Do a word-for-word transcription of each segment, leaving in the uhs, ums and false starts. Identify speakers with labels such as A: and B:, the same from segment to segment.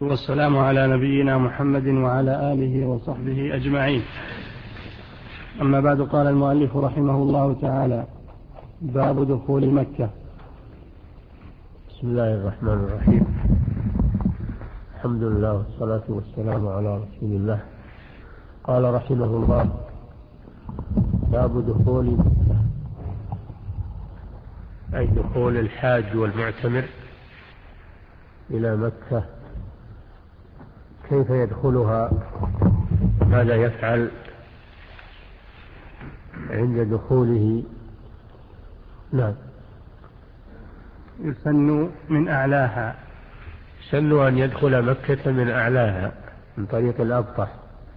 A: والسلام على نبينا محمد وعلى آله وصحبه أجمعين. أما بعد، قال المؤلف رحمه الله تعالى: باب دخول مكة.
B: بسم الله الرحمن الرحيم. الحمد لله والصلاة والسلام على رسول الله. قال رحمه الله: باب دخول مكة، أي دخول الحاج والمعتمر إلى مكة، كيف يدخلها، ماذا يفعل عند دخوله. نعم.
A: يسن من أعلاها،
B: يسن أن يدخل مكة من أعلاها من طريق الأبطح،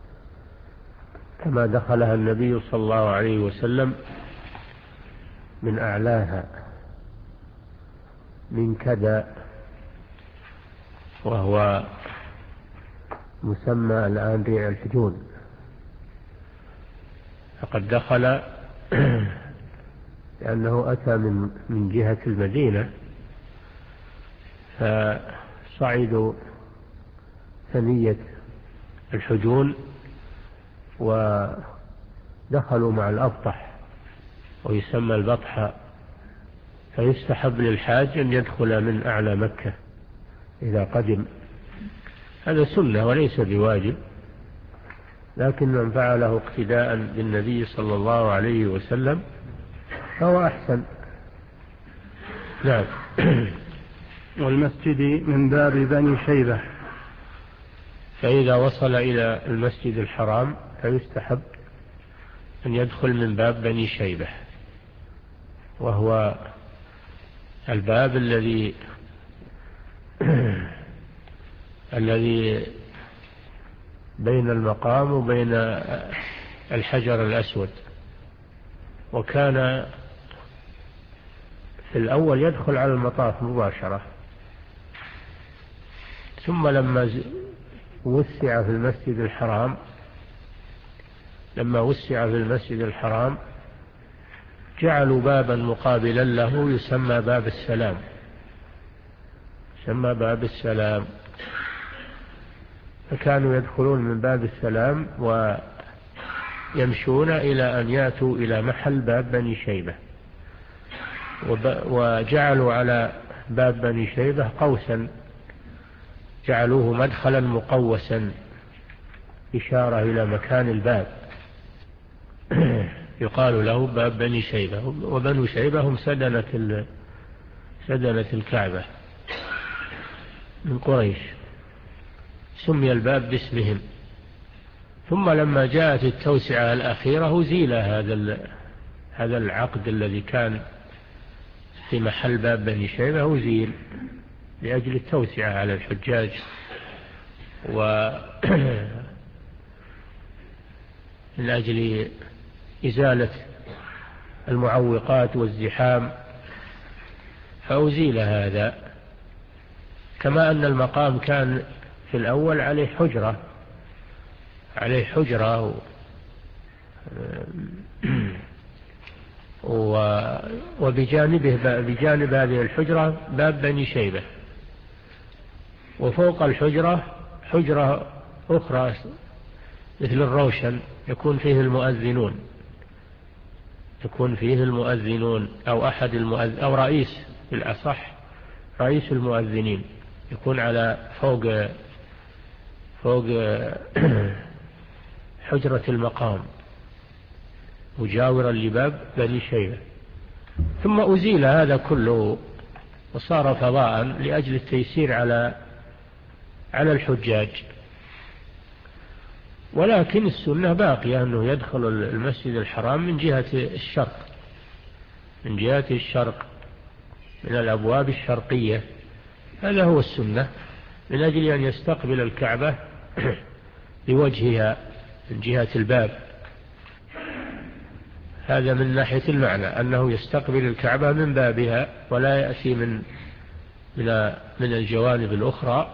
B: كما دخلها النبي صلى الله عليه وسلم من أعلاها، من كذا، وهو مسمى الآن ريع الحجون. فقد دخل لأنه أتى من من جهة المدينة، فصعدوا ثنية الحجون ودخلوا مع الأبطح، ويسمى البطحة. فيستحب للحاج أن يدخل من أعلى مكة إذا قدم، هذا سنة وليس بواجب، لكن من فعله اقتداء بالنبي صلى الله عليه وسلم فهو أحسن. نعم.
A: والمسجد من باب بني شيبة،
B: فإذا وصل إلى المسجد الحرام فيستحب أن يدخل من باب بني شيبة، وهو الباب الذي الذي بين المقام وبين الحجر الأسود. وكان في الأول يدخل على المطاف مباشرة، ثم لما وسع في المسجد الحرام لما وسع في المسجد الحرام جعلوا بابا مقابلا له يسمى باب السلام، يسمى باب السلام. فكانوا يدخلون من باب السلام ويمشون إلى أن يأتوا إلى محل باب بني شيبة، وجعلوا على باب بني شيبة قوسا، جعلوه مدخلا مقوسا، إشارة إلى مكان الباب، يقال له باب بني شيبة. وبنو شيبة هم سدنة سدنة الكعبة من قريش، سمي الباب باسمهم. ثم لما جاءت التوسعة الأخيرة أزيل هذا هذا العقد الذي كان في محل باب بني شيبة، أزيل لأجل التوسعة على الحجاج، ومن أجل إزالة المعوقات والزحام، فأزيل هذا. كما أن المقام كان في الأول عليه حجرة عليه حجرة وبجانبه بجانب هذه الحجرة باب بني شيبة، وفوق الحجرة حجرة أخرى مثل الروشن يكون فيه المؤذنون يكون فيه المؤذنون أو أحد المؤذن أو رئيس، بالأصح رئيس المؤذنين يكون على فوق فوق حجرة المقام مجاورا لباب بني شيبة. ثم أزيل هذا كله وصار فضاء لأجل التيسير على على الحجاج. ولكن السنة باقية أنه يدخل المسجد الحرام من جهة الشرق من جهة الشرق من الأبواب الشرقية، هذا هو السنة، من أجل أن يستقبل الكعبة بوجهها من جهة الباب. هذا من ناحية المعنى أنه يستقبل الكعبة من بابها ولا يأتي من من من الجوانب الأخرى.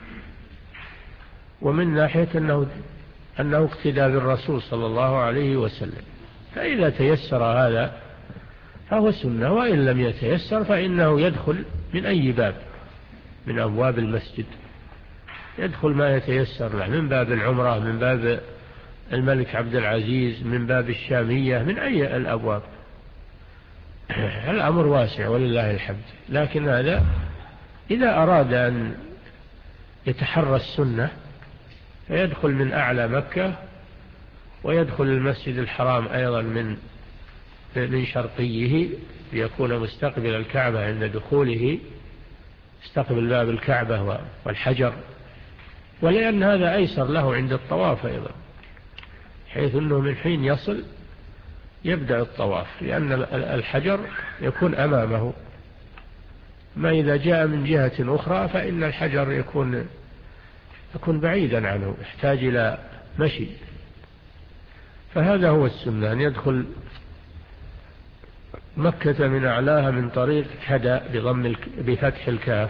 B: ومن ناحية أنه أنه اقتدى بالرسول صلى الله عليه وسلم، فإذا تيسر هذا فهو سنة، وإن لم يتيسر فإنه يدخل من أي باب من أبواب المسجد. يدخل ما يتيسر له من باب العمرة، من باب الملك عبد العزيز، من باب الشامية، من أي الأبواب. الأمر واسع ولله الحمد. لكن هذا إذا أراد أن يتحرى السنة فيدخل من أعلى مكة، ويدخل المسجد الحرام أيضا من من شرقيه ليكون مستقبل الكعبة عند دخوله، استقبل باب الكعبة والحجر، ولأن هذا أيسر له عند الطواف أيضا، حيث أنه من حين يصل يبدأ الطواف، لأن الحجر يكون أمامه. ما إذا جاء من جهة أخرى فإن الحجر يكون يكون بعيدا عنه، يحتاج إلى مشي. فهذا هو السنة، أن يدخل مكة من أعلاها من طريق كدى بضم بفتح الكاف،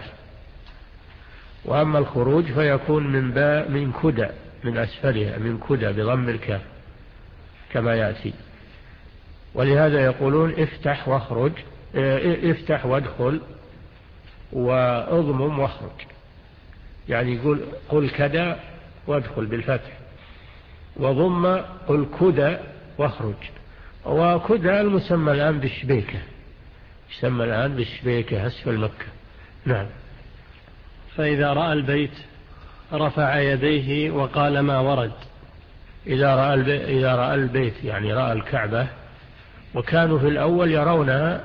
B: وأما الخروج فيكون من باء من كدى من أسفلها، من كدى بضم الكاف كما يأتي. ولهذا يقولون افتح واخرج، افتح وادخل واضمم واخرج، يعني يقول قل كدى وادخل بالفتح، وضم قل كدى واخرج. وكدى المسمى الآن بالشبيكة، يسمى الآن بالشبيكة أسفل مكة. نعم.
A: فإذا رأى البيت رفع يديه وقال ما ورد.
B: إذا رأى البيت, إذا رأى البيت يعني رأى الكعبة، وكانوا في الأول يرونها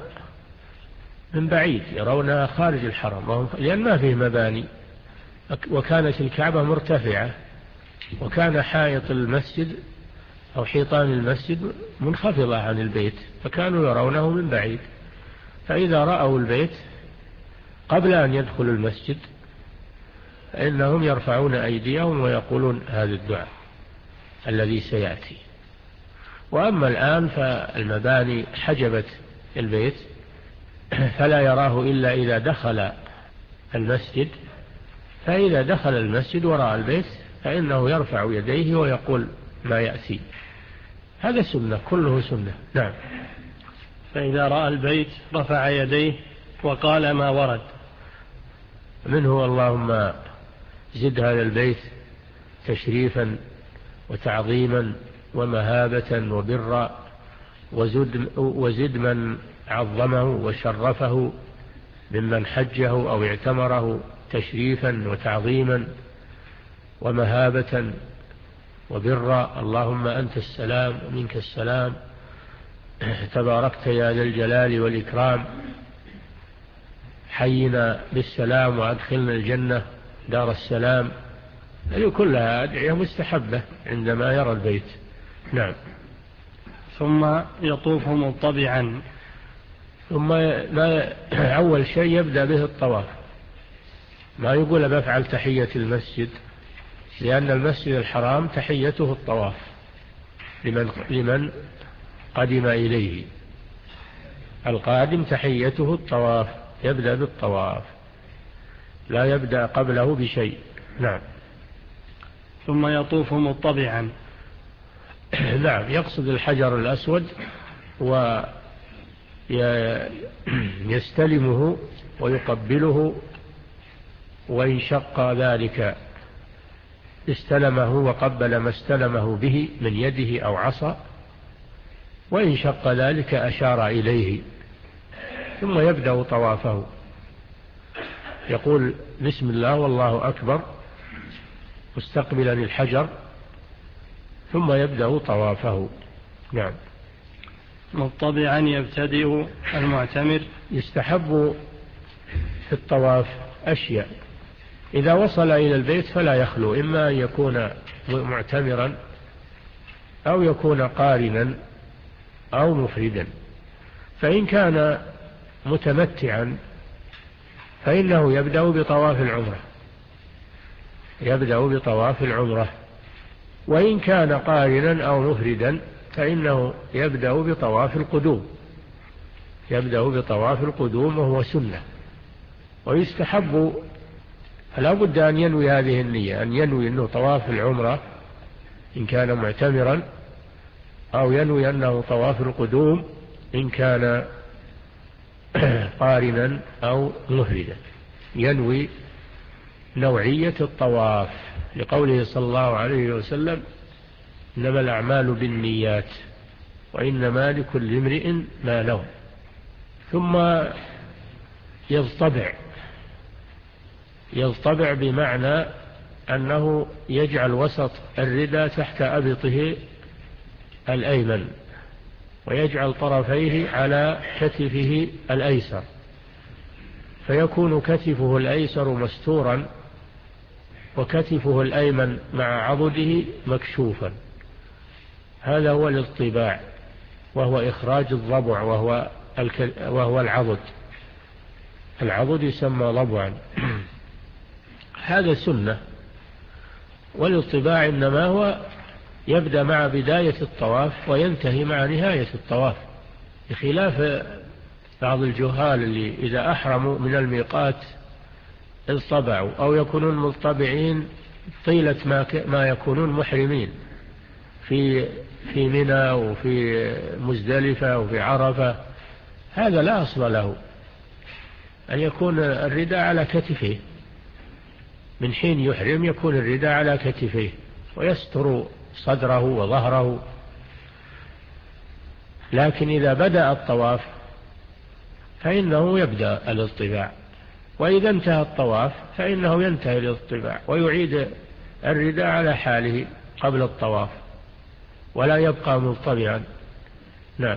B: من بعيد، يرونها خارج الحرم لأن ما فيه مباني، وكانت الكعبة مرتفعة، وكان حائط المسجد أو حيطان المسجد منخفضة عن البيت، فكانوا يرونه من بعيد. فإذا رأوا البيت قبل أن يدخلوا المسجد فإنهم يرفعون أيديهم ويقولون هذا الدعاء الذي سيأتي. وأما الآن فالمباني حجبت البيت فلا يراه إلا إذا دخل المسجد، فإذا دخل المسجد ورأى البيت فإنه يرفع يديه ويقول ما يأتي. هذا سنة، كله سنة. نعم.
A: فإذا رأى البيت رفع يديه وقال ما ورد.
B: منه اللهم زد هذا البيت تشريفا وتعظيما ومهابة وبرا، وزد, وزد من عظمه وشرفه ممن حجه أو اعتمره تشريفا وتعظيما ومهابة وبرا. اللهم أنت السلام ومنك السلام، تباركت يا ذا الجلال والإكرام، حينا بالسلام وأدخلنا الجنة دار السلام. هذه كلها أدعية مستحبة عندما يرى البيت. نعم.
A: ثم يطوف مطبعا.
B: ثم ما أول شيء يبدأ به الطواف، ما يقول بفعل تحية المسجد، لأن المسجد الحرام تحيته الطواف لمن, لمن قدم إليه. القادم تحيته الطواف، يبدأ بالطواف لا يبدأ قبله بشيء. نعم.
A: ثم يطوف مطبعا.
B: نعم، يقصد الحجر الأسود ويستلمه ويقبله، وإن شق ذلك استلمه وقبل ما استلمه به من يده أو عصا، وإن شق ذلك أشار إليه، ثم يبدأ طوافه، يقول بسم الله والله أكبر مستقبلا الحجر، ثم يبدأ طوافه. نعم.
A: مطبعا يبتدئ المعتمر.
B: يستحب في الطواف أشياء. إذا وصل إلى البيت فلا يخلو، إما أن يكون معتمرا أو يكون قارنا أو مفردا. فإن كان متمتعا فإنه يبدأ بطواف العمرة، يبدأ بطواف العمرة. وإن كان قارنا أو مفردا فإنه يبدأ بطواف القدوم، يبدأ بطواف القدوم وهو سنة. ويستحب، فلا بد أن ينوي هذه النية، أن ينوي أنه طواف العمرة إن كان معتمرا، أو ينوي أنه طواف القدوم إن كان قارنا أو مفردا. ينوي نوعية الطواف، لقوله صلى الله عليه وسلم إنما الأعمال بالنيات وإنما لكل امرئ ما نوى. ثم يضطبع، يضطبع بمعنى أنه يجعل وسط الرداء تحت أبطه الأيمن، ويجعل طرفيه على كتفه الأيسر، فيكون كتفه الأيسر مستورا وكتفه الأيمن مع عضده مكشوفا. هذا هو الاضطباع، وهو إخراج الضبع، وهو, وهو العضد. العضد يسمى ضبعا. هذا سنة. والاضطباع إنما هو يبدأ مع بداية الطواف وينتهي مع نهاية الطواف، بخلاف بعض الجهال اللي إذا أحرموا من الميقات اضطبعوا، أو يكونون مضطبعين طيلة ما, ما يكونون محرمين في في منى وفي مزدلفة وفي عرفة. هذا لا أصل له، أن يكون الرداء على كتفه من حين يحرم، يكون الرداء على كتفه ويستر صدره وظهره. لكن إذا بدأ الطواف فإنه يبدأ الاضطباع، وإذا انتهى الطواف فإنه ينتهي الاضطباع ويعيد الرداء على حاله قبل الطواف، ولا يبقى مضطبعا. نعم.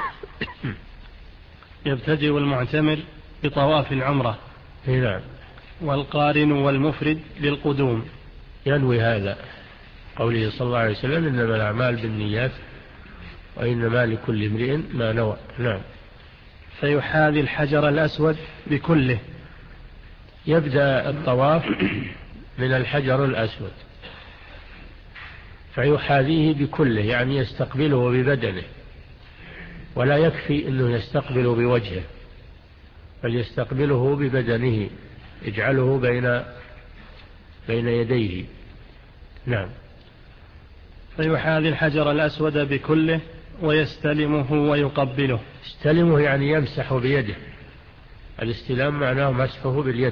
A: يبتدئ المعتمر بطواف العمرة.
B: نعم.
A: والقارن والمفرد للقدوم.
B: ينوي هذا، قوله صلى الله عليه وسلم إنما الأعمال بالنيات وإنما لكل امرئ ما نوى. نعم.
A: فيحاذي الحجر الأسود بكله.
B: يبدأ الطواف من الحجر الأسود فيحاذيه بكله، يعني يستقبله ببدنه، ولا يكفي أنه يستقبل بوجهه، بل يستقبله ببدنه، يجعله بين بين يديه. نعم.
A: فيحاذي الحجر الأسود بكله ويستلمه ويقبله.
B: يستلمه يعني يمسح بيده، الاستلام معناه مسحه باليد،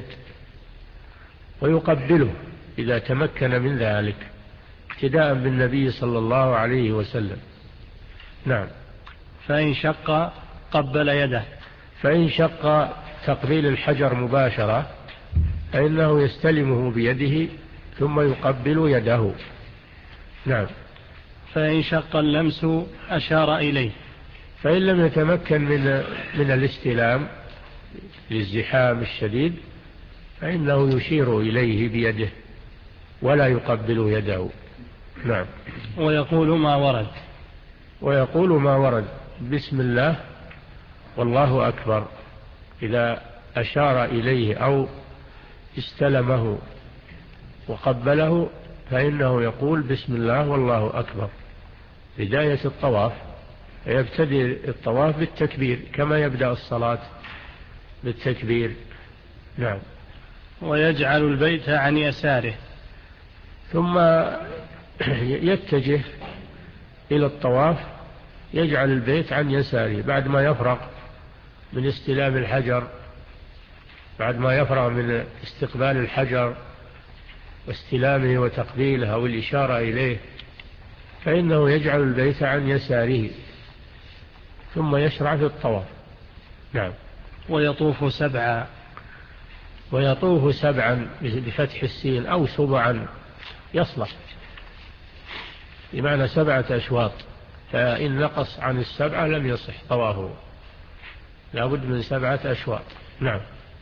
B: ويقبله إذا تمكن من ذلك اقتداء بالنبي صلى الله عليه وسلم. نعم.
A: فإن شق قبل يده.
B: فإن شق تقبيل الحجر مباشرة فإنه يستلمه بيده ثم يقبل يده. نعم.
A: فإن شق اللمس أشار إليه.
B: فإن لم يتمكن من من الاستلام للزحام الشديد فإنه يشير إليه بيده ولا يقبل يده. نعم.
A: ويقول ما ورد.
B: ويقول ما ورد بسم الله والله أكبر. إذا أشار إليه أو استلمه وقبله فإنه يقول بسم الله والله أكبر بداية الطواف. يبتدئ الطواف بالتكبير كما يبدأ الصلاة بالتكبير. نعم.
A: ويجعل البيت عن يساره.
B: ثم يتجه إلى الطواف، يجعل البيت عن يساره بعد ما يفرغ من استلام الحجر، بعد ما يفرغ من استقبال الحجر واستلامه وتقبيله أو الإشارة إليه، فإنه يجعل البيت عن يساره ثم يشرع في الطواف. نعم.
A: ويطوف سبعا.
B: ويطوف سبعا بفتح السين أو سبعا يصلح، بمعنى سبعة أشواط، فإن نقص عن السبعة لم يصح طوافه، لابد من سبعة أشواط. نعم.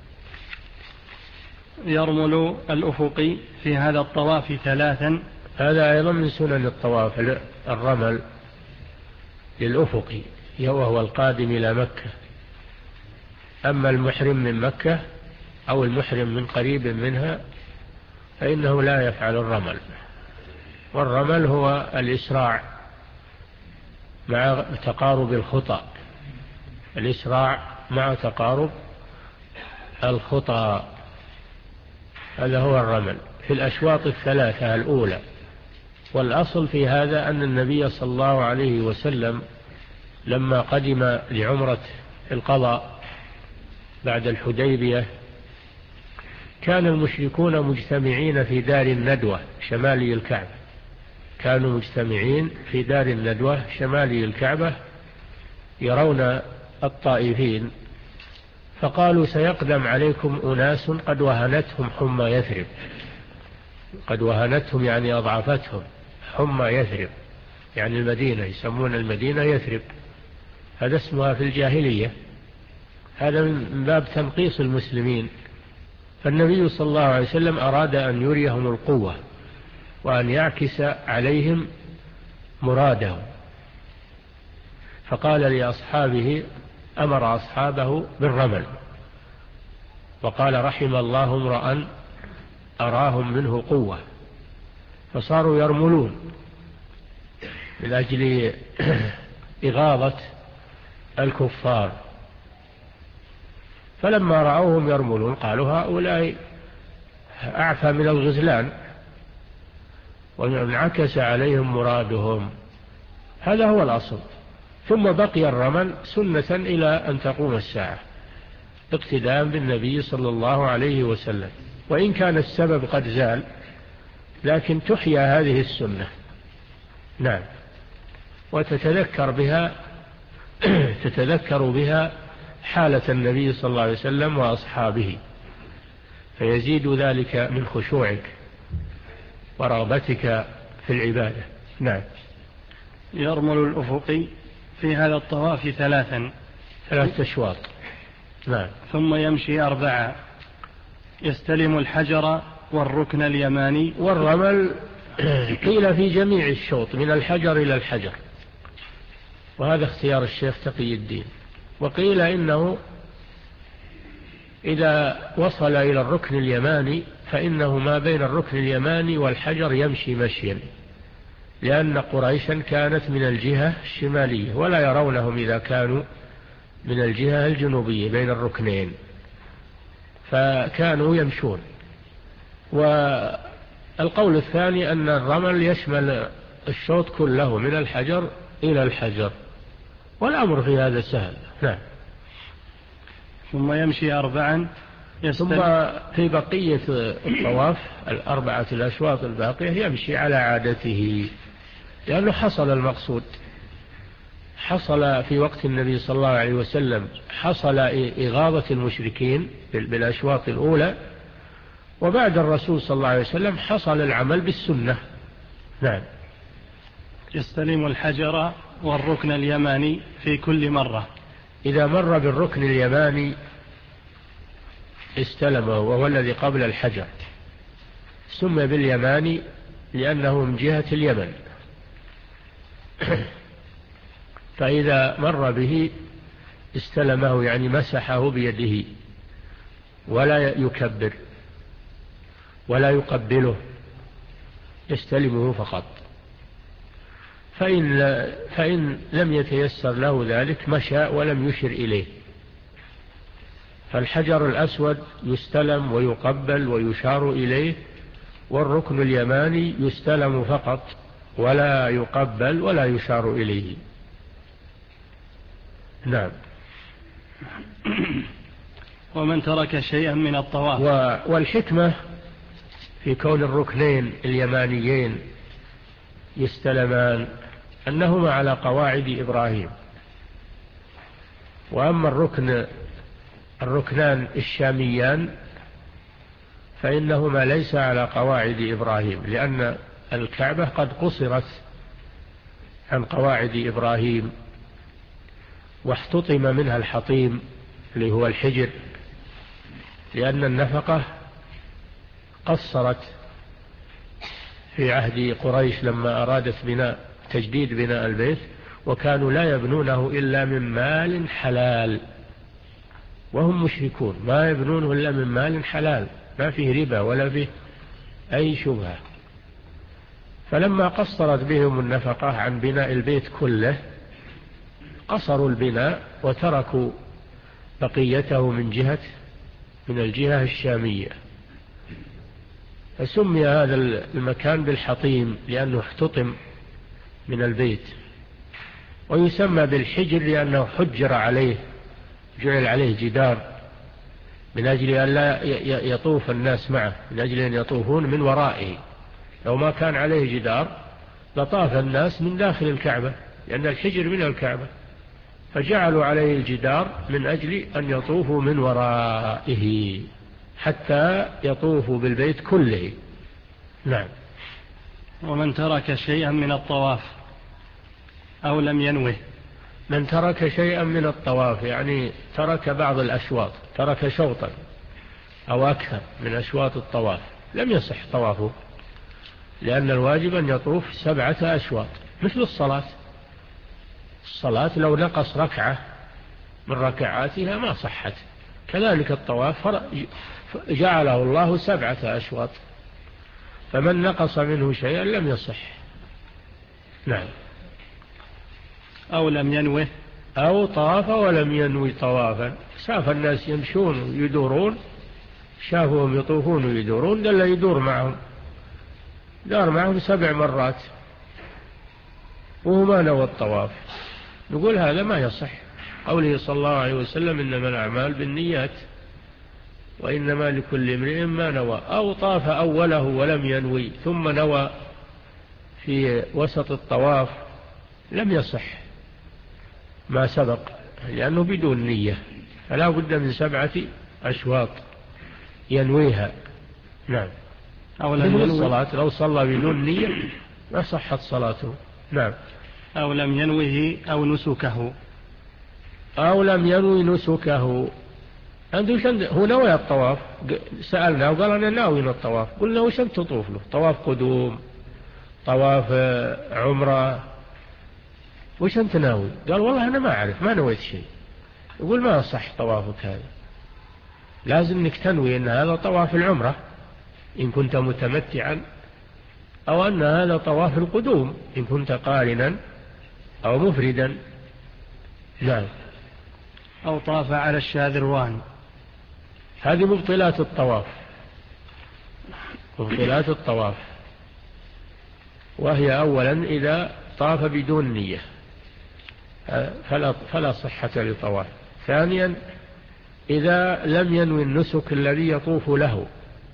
A: يرمل الأفقي في هذا الطواف ثلاثا.
B: هذا أيضا من سنن الطواف، الرمل للأفقي وهو القادم إلى مكة. أما المحرم من مكة أو المحرم من قريب منها فإنه لا يفعل الرمل. والرمل هو الإسراع مع تقارب الخطى، الإسراع مع تقارب الخطى، هذا هو الرمل في الأشواط الثلاثة الأولى. والأصل في هذا أن النبي صلى الله عليه وسلم لما قدم لعمرة القضاء بعد الحديبية كان المشركون مجتمعين في دار الندوة شمالي الكعبة، كانوا مجتمعين في دار الندوة شمالي الكعبة يرون الطائفين، فقالوا سيقدم عليكم أناس قد وهنتهم حمى يثرب، قد وهنتهم يعني أضعفتهم حمى يثرب، يعني المدينة، يسمون المدينة يثرب، هذا اسمها في الجاهلية، هذا من باب تنقيص المسلمين. فالنبي صلى الله عليه وسلم أراد أن يريهم القوة وأن يعكس عليهم مرادهم، فقال لأصحابه، أمر أصحابه بالرمل، وقال رحم الله امرأ أراهم منه قوة، فصاروا يرملون من أجل إغاظة الكفار. فلما رأوهم يرملون قالوا هؤلاء أعفى من الغزلان، وانعكس عليهم مرادهم، هذا هو الأصل. ثم بقي الرمل سنة إلى أن تقوم الساعة اقتداء بالنبي صلى الله عليه وسلم، وإن كان السبب قد زال لكن تحيا هذه السنة. نعم. وتتذكر بها تتذكر بها حالة النبي صلى الله عليه وسلم وأصحابه، فيزيد ذلك من خشوعك ورغبتك في العبادة. نعم.
A: يرمل الأفقي في هذا الطواف ثلاثا
B: ثلاثة أشواط. نعم.
A: ثم يمشي أربعة، يستلم الحجر والركن اليماني.
B: والرمل قيل في جميع الشوط من الحجر إلى الحجر، وهذا اختيار الشيخ تقي الدين. وقيل إنه إذا وصل إلى الركن اليماني فإنه ما بين الركن اليماني والحجر يمشي مشيا، لأن قريشا كانت من الجهة الشمالية ولا يرونهم إذا كانوا من الجهة الجنوبية بين الركنين، فكانوا يمشون. والقول الثاني أن الرمل يشمل الشوط كله من الحجر إلى الحجر، والأمر في هذا سهل. نعم.
A: ثم يمشي أربعا،
B: ثم في بقية الطواف الأربعة الأشواط الباقية يمشي على عادته، لأنه حصل المقصود، حصل في وقت النبي صلى الله عليه وسلم، حصل إغاظة المشركين بالأشواط الأولى، وبعد الرسول صلى الله عليه وسلم حصل العمل بالسنة. نعم.
A: يستلم الحجر والركن اليماني في كل مرة.
B: إذا مر بالركن اليماني استلمه، وهو الذي قبل الحجر، سمي باليماني لأنه من جهة اليمن. فإذا مر به استلمه يعني مسحه بيده، ولا يكبر ولا يقبله، يستلمه فقط. فإن, فإن لم يتيسر له ذلك مشى ولم يشر إليه. فالحجر الأسود يستلم ويقبل ويشار إليه، والركن اليماني يستلم فقط ولا يقبل ولا يشار إليه. نعم.
A: ومن ترك شيئا من الطواف.
B: والحكمة في كون الركنين اليمانيين يستلمان أنهما على قواعد إبراهيم، وأما الركن الركنان الشاميان فإنهما ليس على قواعد إبراهيم، لأن الكعبة قد قصرت عن قواعد إبراهيم، واحتطم منها الحطيم اللي هو الحجر، لأن النفقة قصرت في عهد قريش لما أرادت بناء تجديد بناء البيت، وكانوا لا يبنونه إلا من مال حلال، وهم مشركون، ما يبنونه إلا من مال حلال، ما فيه ربا ولا فيه أي شبهة. فلما قصرت بهم النفقة عن بناء البيت كله قصروا البناء وتركوا بقيته من جهة من الجهة الشامية، فسمي هذا المكان بالحطيم لأنه احتطم من البيت، ويسمى بالحجر لأنه حجر عليه، جعل عليه جدار من أجل أن لا يطوف الناس معه، من أجل أن يطوفون من ورائه. لو ما كان عليه جدار لطاف الناس من داخل الكعبة، لأن الحجر من الكعبة، فجعلوا عليه الجدار من أجل أن يطوفوا من ورائه حتى يطوفوا بالبيت كله. نعم.
A: ومن ترك شيئا من الطواف أو لم ينوه.
B: من ترك شيئا من الطواف يعني ترك بعض الأشواط، ترك شوطا أو أكثر من أشواط الطواف، لم يصح طوافه، لأن الواجب أن يطوف سبعة أشواط مثل الصلاة. الصلاة لو نقص ركعة من ركعاتها ما صحت، كذلك الطواف جعله الله سبعة أشواط، فمن نقص منه شيئا لم يصح. نعم.
A: أو لم ينوه،
B: أو طاف ولم ينوي طوافا، شاف الناس يمشون ويدورون، شافوهم يطوفون ويدورون، قال له يدور معهم، دار معهم سبع مرات وهو ما نوى الطواف، نقول هذا ما يصح. قوله صلى الله عليه وسلم إنما الأعمال بالنيات وإنما لكل امرئ ما نوى. أو طاف أوله ولم ينوي ثم نوى في وسط الطواف لم يصح ما سبق، لأنه بدون نية، فلا بد من سبعة أشواط ينويها. نعم.
A: أو لم ينوي
B: الصلاة لو صلى بدون نية ما صحت صلاته. نعم.
A: أو لم ينوه أو نسكه.
B: أو لم ينوي نسكه، عنده هو نوى الطواف، سألنا وقال أنا ناوي الطواف، قلنا وش أنت تطوف له؟ طواف قدوم، طواف عمرة، وش أنت ناوي؟ قال والله أنا ما أعرف، ما نويت شيء. يقول ما صح طوافك هذا، لازم انك تنوي أن هذا طواف العمرة إن كنت متمتعا، أو أن هذا طواف القدوم إن كنت قارنا أو مفردا. نعم.
A: أو طاف على الشاذروان،
B: هذه مبطلات الطواف، مبطلات الطواف، وهي أولا إذا طاف بدون نية فلا, فلا صحة لطواف. ثانيا إذا لم ينوي النسك الذي يطوف له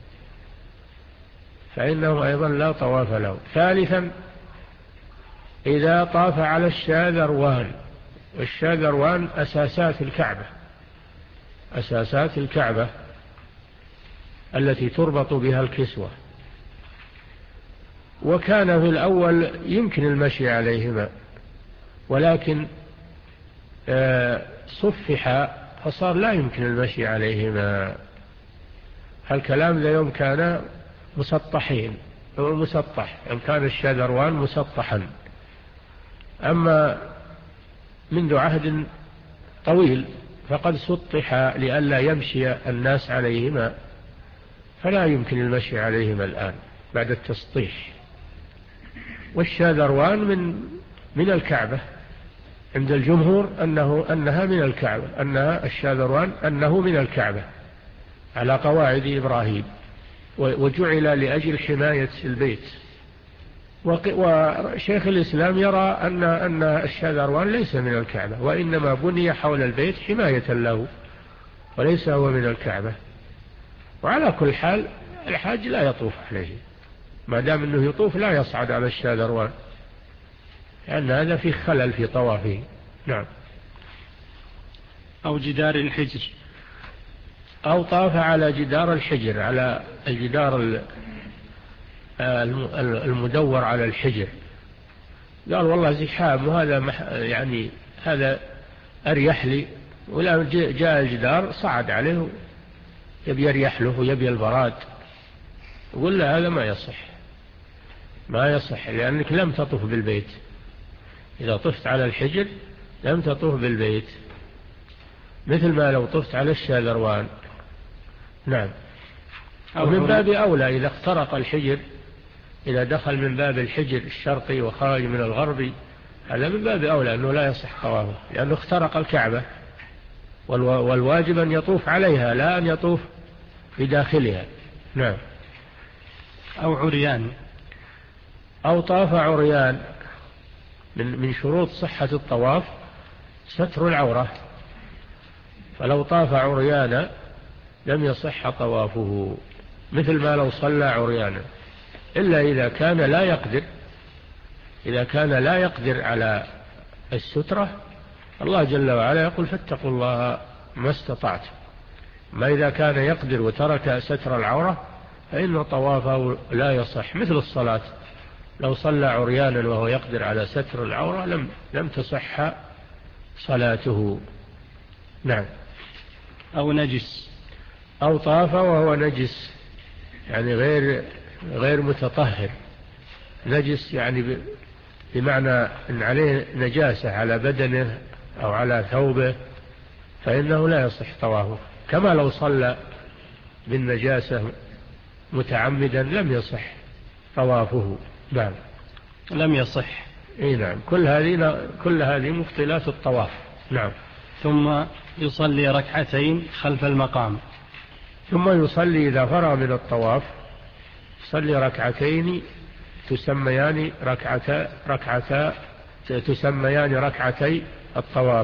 B: فإنه أيضا لا طواف له. ثالثا إذا طاف على الشاذروان، والشاذروان أساسات الكعبة، أساسات الكعبة التي تربط بها الكسوة، وكان في الأول يمكن المشي عليهما، ولكن صفح فصار لا يمكن المشي عليهما. هالكلام ذا يوم كان مسطحين أو مسطح، يوم كان الشاذروان مسطحا. أما منذ عهد طويل فقد سطح لئلا يمشي الناس عليهما، فلا يمكن المشي عليهما الآن بعد التسطيح. والشاذروان من من الكعبة عند الجمهور أنه أنها من الكعبة، أنها الشاذروان أنه من الكعبة على قواعد إبراهيم، وجعل لأجل حماية البيت. وشيخ الإسلام يرى أن أن الشاذروان ليس من الكعبة، وإنما بني حول البيت حماية له، وليس هو من الكعبة. وعلى كل حال الحاج لا يطوف عليه، ما دام أنه يطوف لا يصعد على الشاذروان، لأن هذا في خلل في طوافه. نعم.
A: أو جدار الحجر،
B: أو طاف على جدار الحجر، على الجدار المدور على الحجر، قال والله زحام وهذا يعني هذا أريح لي، ولا جاء الجدار صعد عليه يبي يريح له ويبي البراد، يقول له هذا ما يصح، ما يصح، لأنك لم تطف بالبيت. إذا طفت على الحجر لم تطف بالبيت، مثل ما لو طفت على الشاذروان. نعم. ومن باب أولى إذا اخترق الحجر، إذا دخل من باب الحجر الشرقي وخرج من الغربي، هذا من باب أولى أنه لا يصح طوافه، لأنه اخترق الكعبة، والواجب أن يطوف عليها لا أن يطوف بداخلها. نعم.
A: أو عريان،
B: أو طاف عريان. من من شروط صحة الطواف ستر العورة، فلو طاف عريانا لم يصح طوافه، مثل ما لو صلى عريانا، إلا إذا كان لا يقدر إذا كان لا يقدر على السترة. الله جل وعلا يقول فاتقوا الله ما استطعت. ما إذا كان يقدر وترك ستر العورة فإن طوافه لا يصح، مثل الصلاة، لو صلى عريانا وهو يقدر على ستر العورة لم لم تصح صلاته. نعم.
A: أو نجس،
B: أو طاف وهو نجس، يعني غير غير متطهر. نجس يعني بمعنى أن عليه نجاسة على بدنه أو على ثوبه، فإنه لا يصح طوافه، كما لو صلى بالنجاسة متعمدا لم يصح طوافه. نعم.
A: لم يصح.
B: اي نعم. كل هذه كل هذه مبطلات الطواف. نعم.
A: ثم يصلي ركعتين خلف المقام.
B: ثم يصلي إذا فرغ من الطواف يصلي ركعتين تسميان ركعتا ركعتا تسميان ركعتي الطواف،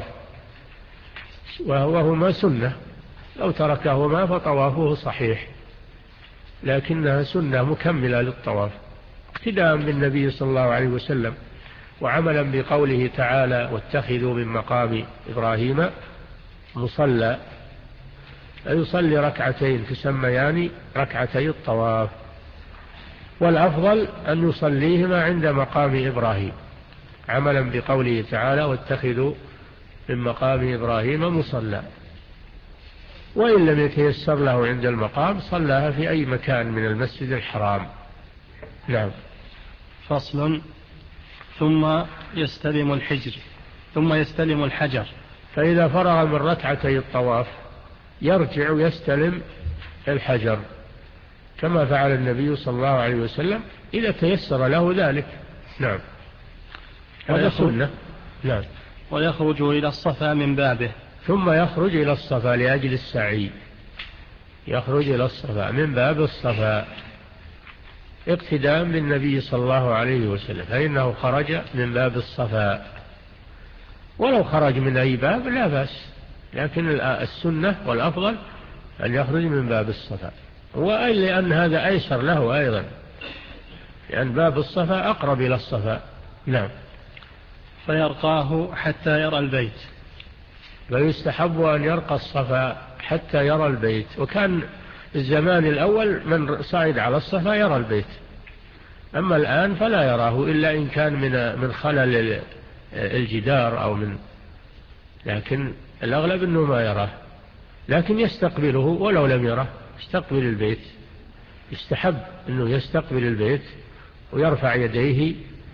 B: وهما سنة، لو تركهما فطوافه صحيح، لكنها سنة مكملة للطواف اقتداء بالنبي صلى الله عليه وسلم، وعملا بقوله تعالى واتخذوا من مقام إبراهيم مصلى. يصلي ركعتين تسميان ركعتي الطواف، والأفضل أن يصليهما عند مقام إبراهيم، عملا بقوله تعالى واتخذوا من مقام إبراهيم مصلى. وإن لم يتيسر له عند المقام صلاها في أي مكان من المسجد الحرام. نعم.
A: فصل. ثم يستلم الحجر ثم يستلم الحجر.
B: فإذا فرغ من ركعتي الطواف يرجع يستلم الحجر، كما فعل النبي صلى الله عليه وسلم إذا تيسر له ذلك. نعم. هذا سنة. نعم.
A: ويخرج إلى الصفا من بابه.
B: ثم يخرج إلى الصفا لأجل السعي، يخرج إلى الصفا من باب الصفا اقتداء بالنبي صلى الله عليه وسلم، فإنه خرج من باب الصفا، ولو خرج من أي باب لا بأس، لكن السنة والأفضل أن يخرج من باب الصفا، وأي لأن هذا أيسر له أيضا، لأن باب الصفا أقرب إلى الصفا. نعم.
A: فيرقاه حتى يرى البيت.
B: ويستحب أن يرقى الصفا حتى يرى البيت، وكان الزمان الأول من صعد على الصفا يرى البيت، أما الآن فلا يراه إلا إن كان من من خلل الجدار أو من، لكن الأغلب أنه ما يراه، لكن يستقبله ولو لم يره، يستقبل البيت، يستحب أنه يستقبل البيت ويرفع يديه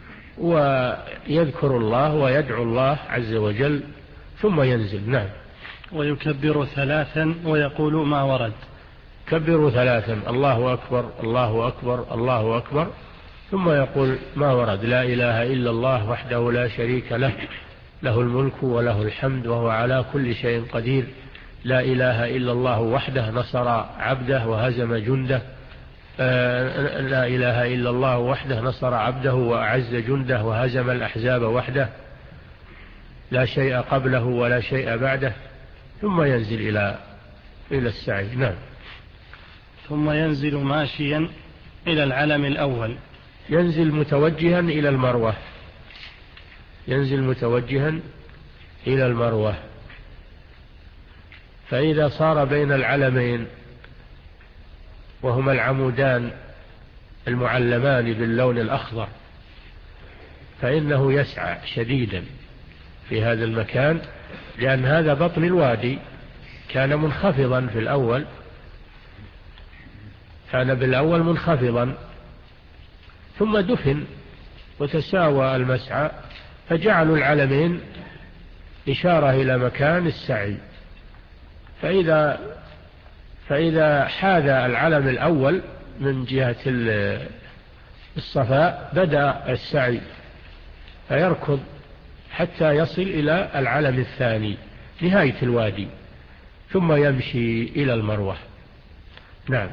B: ويذكر الله ويدعو الله عز وجل ثم ينزل. نعم.
A: ويكبر ثلاثا ويقول ما ورد.
B: كبر ثلاثا، الله أكبر الله أكبر الله أكبر، ثم يقول ما ورد، لا إله إلا الله وحده لا شريك له، له الملك وله الحمد وهو على كل شيء قدير، لا إله إلا الله وحده نصر عبده وهزم جنده، آه لا إله إلا الله وحده نصر عبده وأعز جنده وهزم الأحزاب وحده، لا شيء قبله ولا شيء بعده، ثم ينزل إلى إلى السعي. نعم.
A: ثم ينزل ماشيا إلى العلم الأول.
B: ينزل متوجها إلى المروة، ينزل متوجها إلى المروة، فإذا صار بين العلمين وهما العمودان المعلمان باللون الأخضر فإنه يسعى شديدا في هذا المكان، لأن هذا بطن الوادي كان منخفضا في الأول، كان بالأول منخفضا ثم دفن وتساوى المسعى، فجعلوا العلمين إشارة إلى مكان السعي، فإذا فإذا حاذ العلم الأول من جهة الصفاء بدأ السعي فيركض حتى يصل إلى العلم الثاني نهاية الوادي، ثم يمشي إلى المروة. نعم.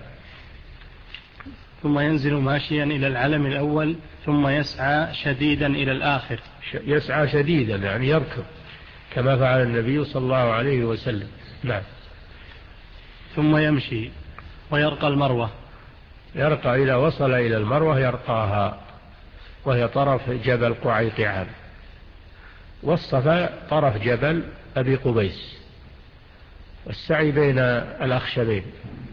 A: ثم ينزل ماشيا إلى العلم الأول ثم يسعى شديدا إلى الآخر.
B: يسعى شديدا يعني يركض كما فعل النبي صلى الله عليه وسلم. نعم.
A: ثم يمشي ويرقى المروة.
B: يرقى إذا وصل إلى المروة يرقاها، وهي طرف جبل قعيقعان، والصفا طرف جبل أبي قبيس، والسعي بين الأخشبين،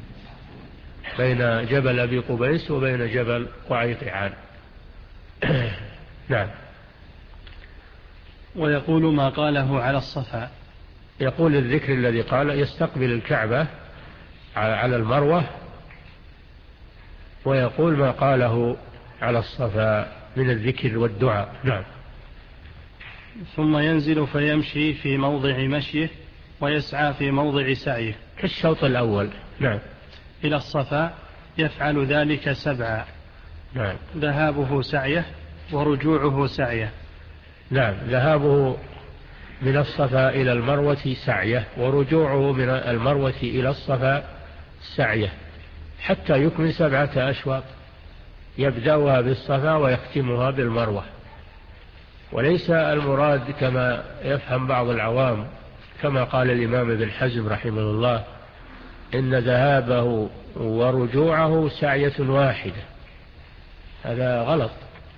B: بين جبل أبي قبيس وبين جبل قعيقعان. نعم.
A: ويقول ما قاله على الصفا،
B: يقول الذكر الذي قال يستقبل الكعبة على المروة، ويقول ما قاله على الصفا من الذكر والدعاء. نعم.
A: ثم ينزل فيمشي في موضع مشيه ويسعى في موضع سعيه
B: كالشوط الأول. نعم.
A: إلى الصفا يفعل ذلك سبعا.
B: نعم.
A: ذهابه سعيه ورجوعه سعيه.
B: نعم. ذهابه من الصفا إلى المروة سعيه، ورجوعه من المروة إلى الصفا سعيه، حتى يكمل سبعة أشواط، يبدأها بالصفا ويختمها بالمروة. وليس المراد كما يفهم بعض العوام، كما قال الإمام ابن حزم رحمه الله، إن ذهابه ورجوعه سعية واحدة. هذا غلط،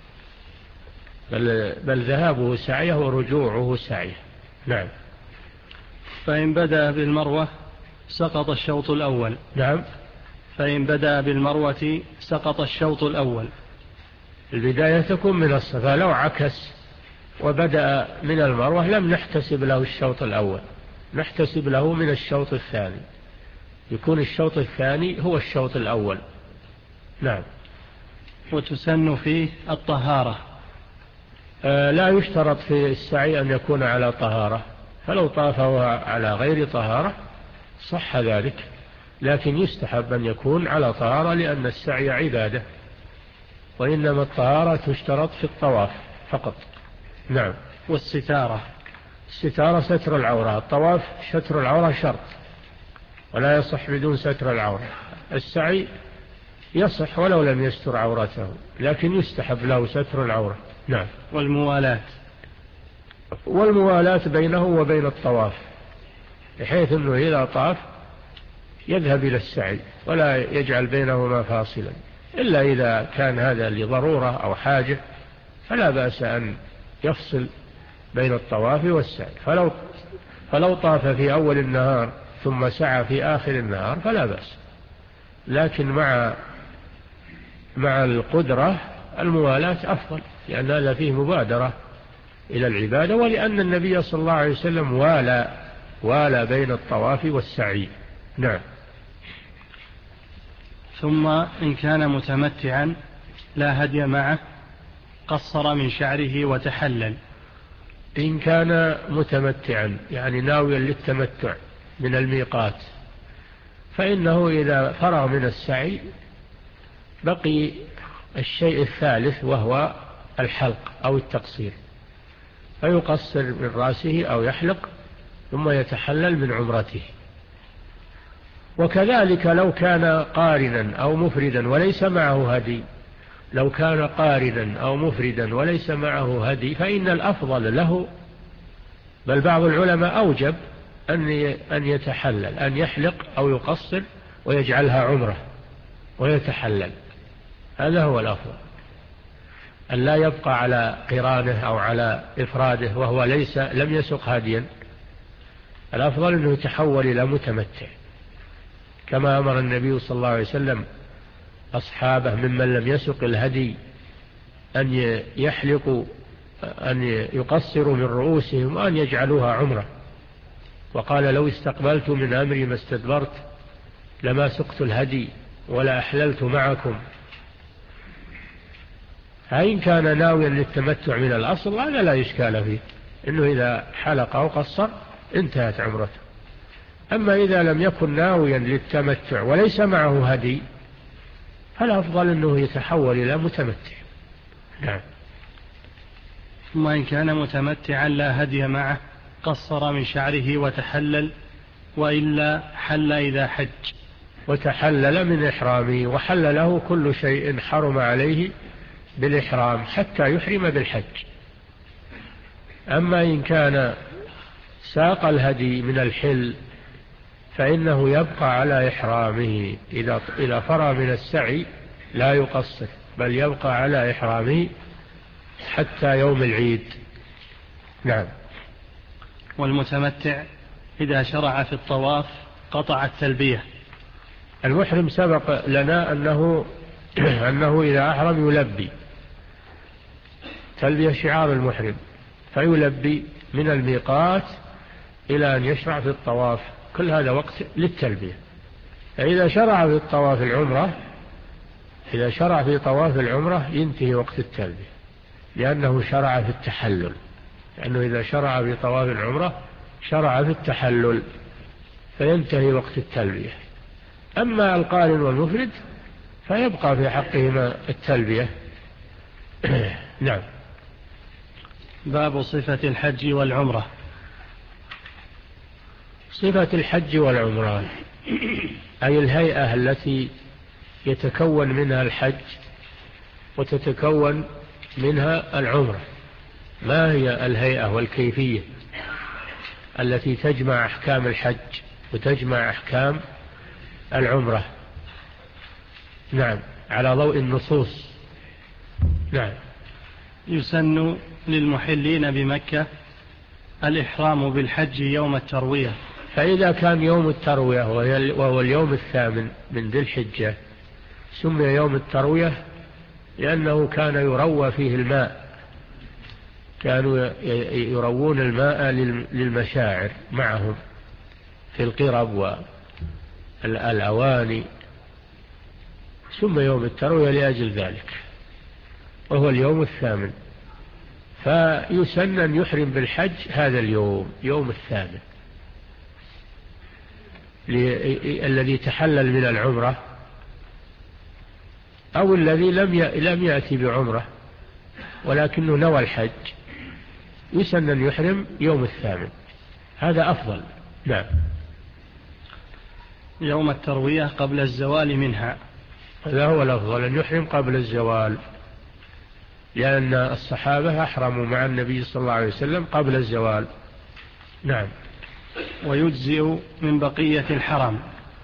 B: بل, بل ذهابه سعيه ورجوعه سعيه. نعم.
A: فإن بدأ بالمروة سقط الشوط الأول.
B: نعم.
A: فإن بدأ بالمروة سقط الشوط الأول.
B: البداية تكون من الصفا، لو عكس وبدأ من المروة لم نحتسب له الشوط الأول، نحتسب له من الشوط الثاني، يكون الشوط الثاني هو الشوط الأول. نعم.
A: وتسن فيه الطهارة.
B: آه لا يشترط في السعي أن يكون على طهارة، فلو طافه على غير طهارة صح ذلك، لكن يستحب أن يكون على طهارة، لأن السعي عبادة، وإنما الطهارة تشترط في الطواف فقط. نعم.
A: والستارة.
B: الستارة ستر العورة، الطواف ستر العورة شرط، ولا يصح بدون ستر العورة. السعي يصح ولو لم يستر عورته، لكن يستحب له ستر العورة. نعم.
A: والموالاة.
B: والموالاة بينه وبين الطواف، بحيث أنه إذا طاف يذهب إلى السعي ولا يجعل بينهما فاصلا، إلا إذا كان هذا لضرورة أو حاجة فلا بأس أن يفصل بين الطواف والسعي. فلو, فلو طاف في أول النهار ثم سعى في آخر النهار فلا بأس، لكن مع مع القدرة الموالاة أفضل، لأن هذا فيه مبادرة إلى العبادة، ولأن النبي صلى الله عليه وسلم والى والى بين الطواف والسعي. نعم.
A: ثم إن كان متمتعا لا هدي معه قصر من شعره وتحلل.
B: إن كان متمتعا يعني ناويا للتمتع من الميقات، فإنه إذا فرغ من السعي بقي الشيء الثالث وهو الحلق أو التقصير، فيقصر من رأسه أو يحلق ثم يتحلل من عمرته. وكذلك لو كان قارنا أو مفردا وليس معه هدي، لو كان قارنا أو مفردا وليس معه هدي فإن الأفضل له، بل بعض العلماء أوجب أن يتحلل، أن يحلق أو يقصر ويجعلها عمره ويتحلل، هذا هو الأفضل، أن لا يبقى على قرانه أو على إفراده وهو ليس لم يسق هديا. الأفضل أنه يتحول إلى متمتع، كما أمر النبي صلى الله عليه وسلم أصحابه ممن لم يسق الهدي أن يحلقوا، أن يقصروا من رؤوسهم وأن يجعلوها عمره، وقال لو استقبلت من أمري ما استدبرت لما سقت الهدي ولا أحللت معكم. فإن كان ناويا للتمتع من الأصل هذا لا يشكال فيه، إنه إذا حلق أو قصر انتهت عمرته. أما إذا لم يكن ناويا للتمتع وليس معه هدي فالأفضل أنه يتحول إلى متمتع. نعم.
A: ثم إن كان متمتعا لا هدي معه قصر من شعره وتحلل، وإلا حل إذا حج.
B: وتحلل من إحرامه، وحل له كل شيء حرم عليه بالإحرام حتى يحرم بالحج. أما إن كان ساق الهدي من الحل فإنه يبقى على إحرامه إذا فرغ من السعي لا يقصر، بل يبقى على إحرامه حتى يوم العيد. نعم.
A: والمتمتع إذا شرع في الطواف قطع التلبية.
B: المحرم سبق لنا أنه أنه إذا أحرم يلبي، تلبية شعار المحرم، فيلبي من الميقات إلى أن يشرع في الطواف، كل هذا وقت للتلبية. فإذا شرع في الطواف العمرة إذا شرع في طواف العمرة ينتهي وقت التلبية، لأنه شرع في التحلل، لأنه إذا شرع في طواف العمرة شرع في التحلل فينتهي وقت التلبية. أما القارن والمفرد فيبقى في حقهما التلبية. نعم.
A: باب صفة الحج والعمرة.
B: صفة الحج والعمرة أي الهيئة التي يتكون منها الحج وتتكون منها العمرة. ما هي الهيئة والكيفية التي تجمع أحكام الحج وتجمع أحكام العمرة؟ نعم، على ضوء النصوص. نعم.
A: يسن للمحلين بمكة الإحرام بالحج يوم التروية.
B: فإذا كان يوم التروية وهو اليوم الثامن من ذي الحجة سمي يوم التروية لأنه كان يروى فيه الماء، كانوا يروون الماء للمشاعر معهم في القرب والأواني، سمي يوم التروية لأجل ذلك، وهو اليوم الثامن. فيسن أن يحرم بالحج هذا اليوم، يوم الثامن، الذي تحلل من العمرة أو الذي لم يأتي بعمرة ولكنه نوى الحج، يسن أن يحرم يوم الثامن، هذا أفضل. نعم.
A: يوم التروية قبل الزوال منها،
B: هذا هو الأفضل، أن يحرم قبل الزوال، لأن الصحابة أحرموا مع النبي صلى الله عليه وسلم قبل الزوال. نعم.
A: ويجزئ من بقية الحرم.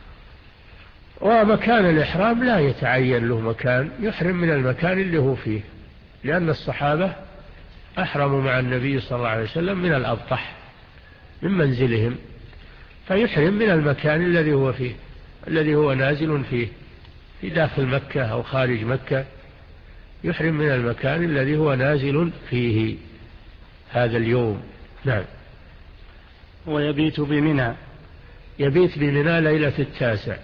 B: ومكان الإحرام لا يتعين له مكان، يحرم من المكان اللي هو فيه، لأن الصحابة أحرموا مع النبي صلى الله عليه وسلم من الأبطح من منزلهم، فيحرم من المكان الذي هو فيه، الذي هو نازل فيه في داخل مكة أو خارج مكة، يحرم من المكان الذي هو نازل فيه هذا اليوم. نعم.
A: ويبيت بمنى.
B: يبيت بمنى ليلة التاسع،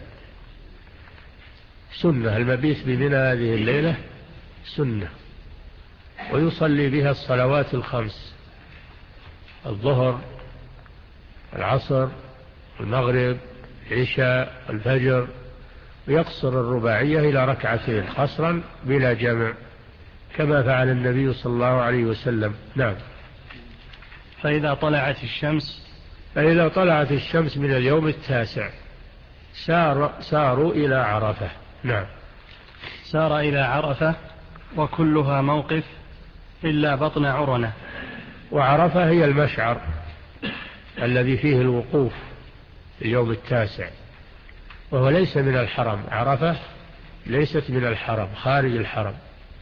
B: سنة المبيت بمنى هذه الليلة سنة، ويصلي بها الصلوات الخمس، الظهر العصر المغرب العشاء الفجر، ويقصر الرباعية إلى ركعتين قصرا بلا جمع كما فعل النبي صلى الله عليه وسلم. نعم.
A: فإذا طلعت الشمس
B: فإذا طلعت الشمس من اليوم التاسع سار ساروا إلى عرفة. نعم.
A: سار إلى عرفة وكلها موقف إلا بطن عرنة.
B: وعرفة هي المشعر الذي فيه الوقوف اليوم التاسع، وهو ليس من الحرم، عرفة ليست من الحرم، خارج الحرم.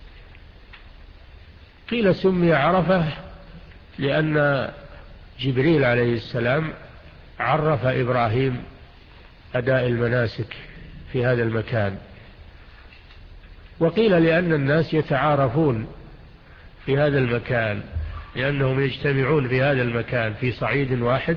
B: قيل سمي عرفة لأن جبريل عليه السلام عرف إبراهيم أداء المناسك في هذا المكان، وقيل لأن الناس يتعارفون في هذا المكان، لأنهم يجتمعون في هذا المكان في صعيد واحد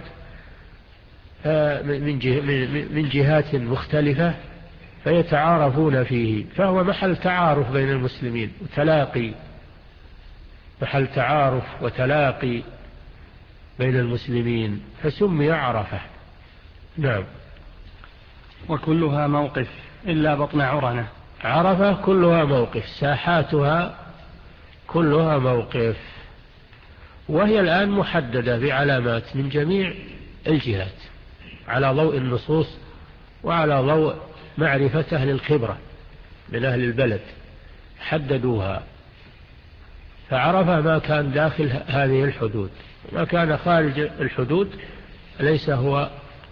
B: من جهات مختلفة فيتعارفون فيه، فهو محل تعارف بين المسلمين وتلاقي، محل تعارف وتلاقي بين المسلمين، فسمي عرفة. نعم.
A: وكلها موقف إلا بطن عرنة.
B: عرفة كلها موقف، ساحاتها كلها موقف، وهي الآن محددة بعلامات من جميع الجهات على ضوء النصوص وعلى ضوء معرفة أهل الخبرة من أهل البلد حددوها. فعرفة ما كان داخل هذه الحدود، ما كان خارج الحدود ليس هو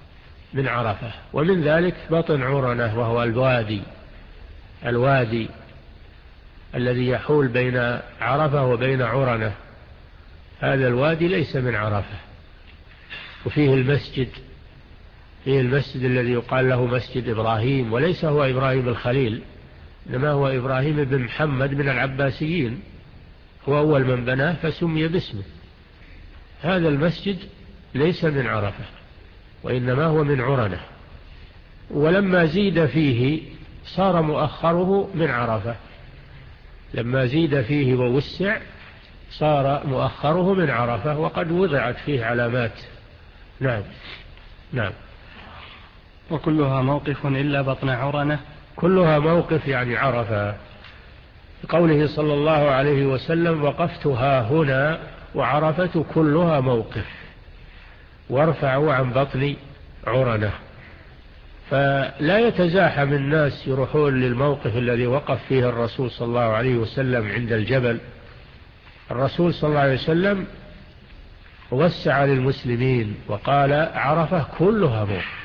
B: من عرفة. ومن ذلك بطن عرنة وهو الوادي الوادي الذي يحول بين عرفة وبين عرنة، هذا الوادي ليس من عرفة. وفيه المسجد فيه المسجد الذي يقال له مسجد إبراهيم، وليس هو إبراهيم الخليل، إنما هو إبراهيم بن محمد من العباسيين، هو أول من بناه فسمي باسمه. هذا المسجد ليس من عرفة وإنما هو من عرنة، ولما زيد فيه صار مؤخره من عرفة، لما زيد فيه ووسع صار مؤخره من عرفة، وقد وضعت فيه علامات. نعم نعم.
A: وكلها موقف إلا بطن عرنة.
B: كلها موقف يعني عرفة. قوله صلى الله عليه وسلم وقفتها هنا وعرفة كلها موقف، وارفعوا عن بطن عرنة. فلا يتزاحم الناس يروحون للموقف الذي وقف فيه الرسول صلى الله عليه وسلم عند الجبل. الرسول صلى الله عليه وسلم وسع للمسلمين وقال عرفة كلها موقف،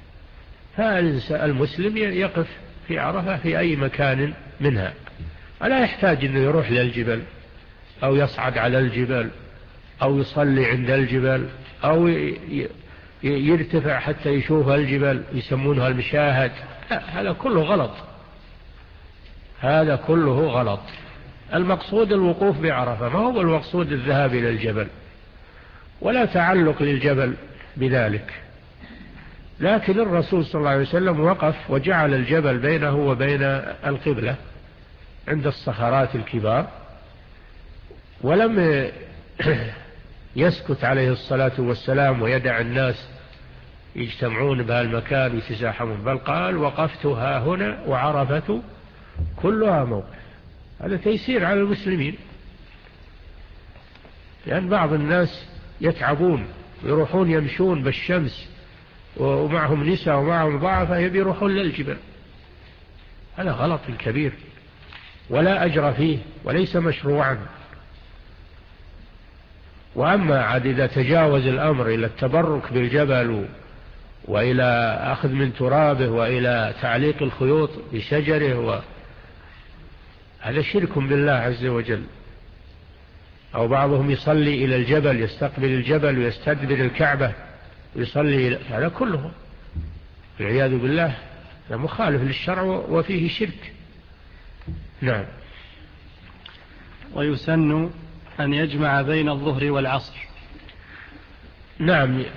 B: فالمسلم يقف في عرفة في أي مكان منها، ولا يحتاج أنه يروح للجبل أو يصعد على الجبل أو يصلي عند الجبل أو يرتفع حتى يشوف الجبل يسمونها المشاهد. هذا كله غلط، هذا كله غلط. المقصود الوقوف بعرفة، ما هو المقصود الذهاب إلى الجبل، ولا تعلق للجبل بذلك. لكن الرسول صلى الله عليه وسلم وقف وجعل الجبل بينه وبين القبلة عند الصخرات الكبار، ولم يسكت عليه الصلاة والسلام ويدع الناس يجتمعون بهالمكان ويتزاحمون، بل قال وقفتها هنا وعرفة كلها موقف. هذا تيسير على المسلمين، لأن بعض الناس يتعبون ويروحون يمشون بالشمس ومعهم نساء ومعهم ضعفاء يبي يروحون للجبل. هذا غلط كبير ولا أجر فيه وليس مشروعا. وأما عاد إذا تجاوز الأمر إلى التبرك بالجبل وإلى أخذ من ترابه وإلى تعليق الخيوط بشجره و... هذا شرك بالله عز وجل. أو بعضهم يصلي إلى الجبل، يستقبل الجبل ويستدبر الكعبة ويصلي إلى... هذا كله والعياذ بالله هذا مخالف للشرع وفيه شرك. نعم.
A: ويسن أن يجمع بين الظهر والعصر.
B: نعم،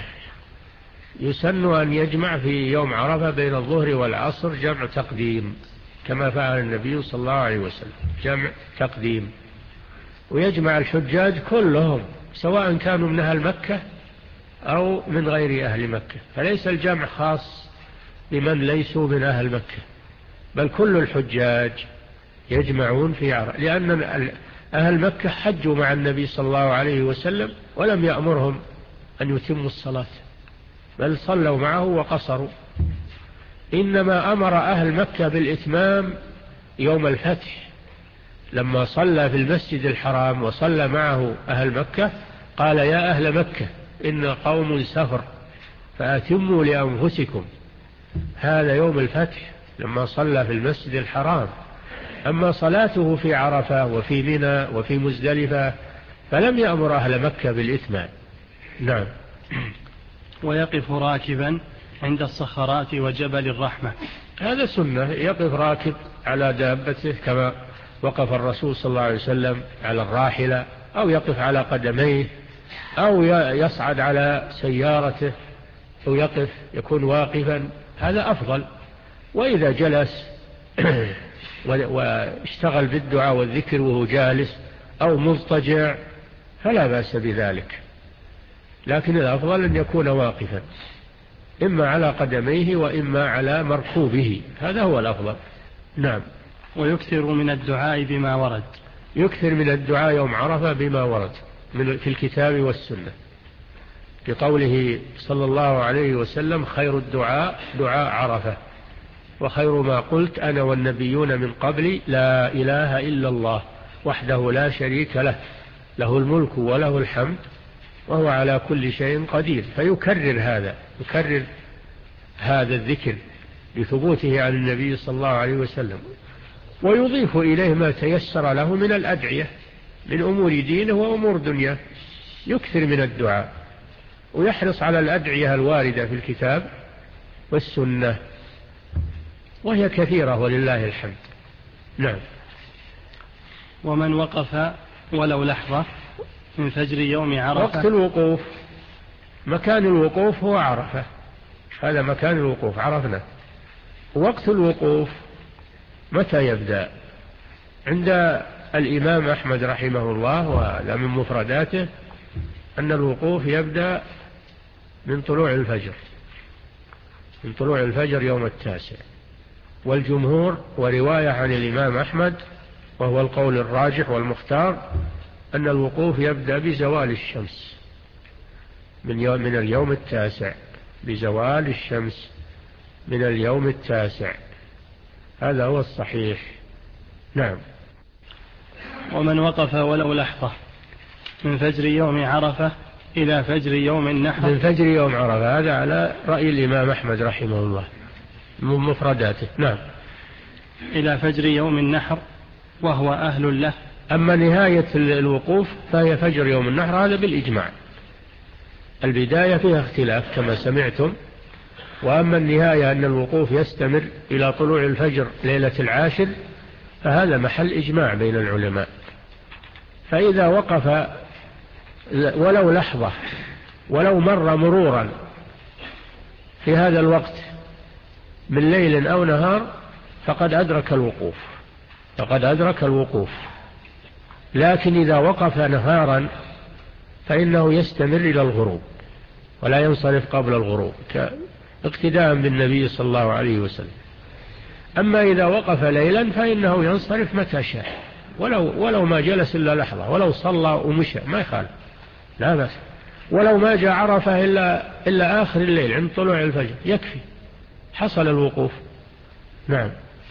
B: يسن أن يجمع في يوم عرفة بين الظهر والعصر جمع تقديم، كما فعل النبي صلى الله عليه وسلم، جمع تقديم. ويجمع الحجاج كلهم سواء كانوا من أهل مكة أو من غير أهل مكة، فليس الجمع خاص بمن ليسوا من أهل مكة، بل كل الحجاج يجمعون في عرفة، لأن أهل مكة حجوا مع النبي صلى الله عليه وسلم ولم يأمرهم أن يتموا الصلاة، بل صلوا معه وقصروا. إنما أمر أهل مكة بالإتمام يوم الفتح، لما صلى في المسجد الحرام وصلى معه أهل مكة قال يا أهل مكة إن قوم سفر فأتموا لأنفسكم. هذا يوم الفتح لما صلى في المسجد الحرام. أما صلاته في عرفة وفي منى وفي مزدلفة فلم يأمر أهل مكة بالإتمام. نعم.
A: ويقف راكبا عند الصخرات وجبل الرحمة.
B: هذا سنة، يقف راكب على دابته كما وقف الرسول صلى الله عليه وسلم على الراحلة، أو يقف على قدميه، أو يصعد على سيارته، أو يقف يكون واقفا، هذا أفضل. وإذا جلس واشتغل بالدعاء والذكر وهو جالس أو مضطجع فلا بأس بذلك، لكن الأفضل أن يكون واقفا إما على قدميه وإما على مركوبه، هذا هو الأفضل. نعم.
A: ويكثر من الدعاء بما ورد.
B: يكثر من الدعاء يوم عرفة بما ورد في الكتاب والسنة، بقوله صلى الله عليه وسلم خير الدعاء دعاء عرفة، وخير ما قلت أنا والنبيون من قبلي لا إله إلا الله وحده لا شريك له له الملك وله الحمد وهو على كل شيء قدير. فيكرر هذا، يكرر هذا الذكر لثبوته عن النبي صلى الله عليه وسلم، ويضيف إليه ما تيسر له من الأدعية من أمور دينه وأمور دنيا، يكثر من الدعاء ويحرص على الأدعية الواردة في الكتاب والسنة، وهي كثيرة ولله الحمد. نعم.
A: ومن وقف ولو لحظة من فجر يوم عرفة.
B: وقت الوقوف، مكان الوقوف هو عرفة، هذا مكان الوقوف عرفنا. وقت الوقوف متى يبدأ؟ عند الإمام أحمد رحمه الله وهذا من مفرداته أن الوقوف يبدأ من طلوع الفجر، من طلوع الفجر يوم التاسع. والجمهور ورواية عن الإمام أحمد وهو القول الراجح والمختار أن الوقوف يبدأ بزوال الشمس من يوم من اليوم التاسع، بزوال الشمس من اليوم التاسع، هذا هو الصحيح. نعم.
A: ومن وقف ولو لحظة من فجر يوم عرفة إلى فجر يوم النحر.
B: من فجر يوم عرفة، هذا على رأي الإمام أحمد رحمه الله من مفرداته. نعم.
A: إلى فجر يوم النحر وهو أهل له.
B: أما نهاية الوقوف فهي فجر يوم النحر، هذا بالإجماع. البداية فيها اختلاف كما سمعتم، وأما النهاية أن الوقوف يستمر إلى طلوع الفجر ليلة العاشر فهذا محل إجماع بين العلماء. فإذا وقف ولو لحظة ولو مر مرورا في هذا الوقت من ليل أو نهار فقد أدرك الوقوف، فقد أدرك الوقوف. لكن إذا وقف نهارا فإنه يستمر إلى الغروب ولا ينصرف قبل الغروب اقتداء بالنبي صلى الله عليه وسلم. أما إذا وقف ليلا فإنه ينصرف متى شاء، ولو, ولو ما جلس إلا لحظة، ولو صلى ومشى ما يخالف، لا بس. ولو ما جاء عرفه إلا, إلا آخر الليل عند طلوع الفجر يكفي، حصل الوقوف. نعم.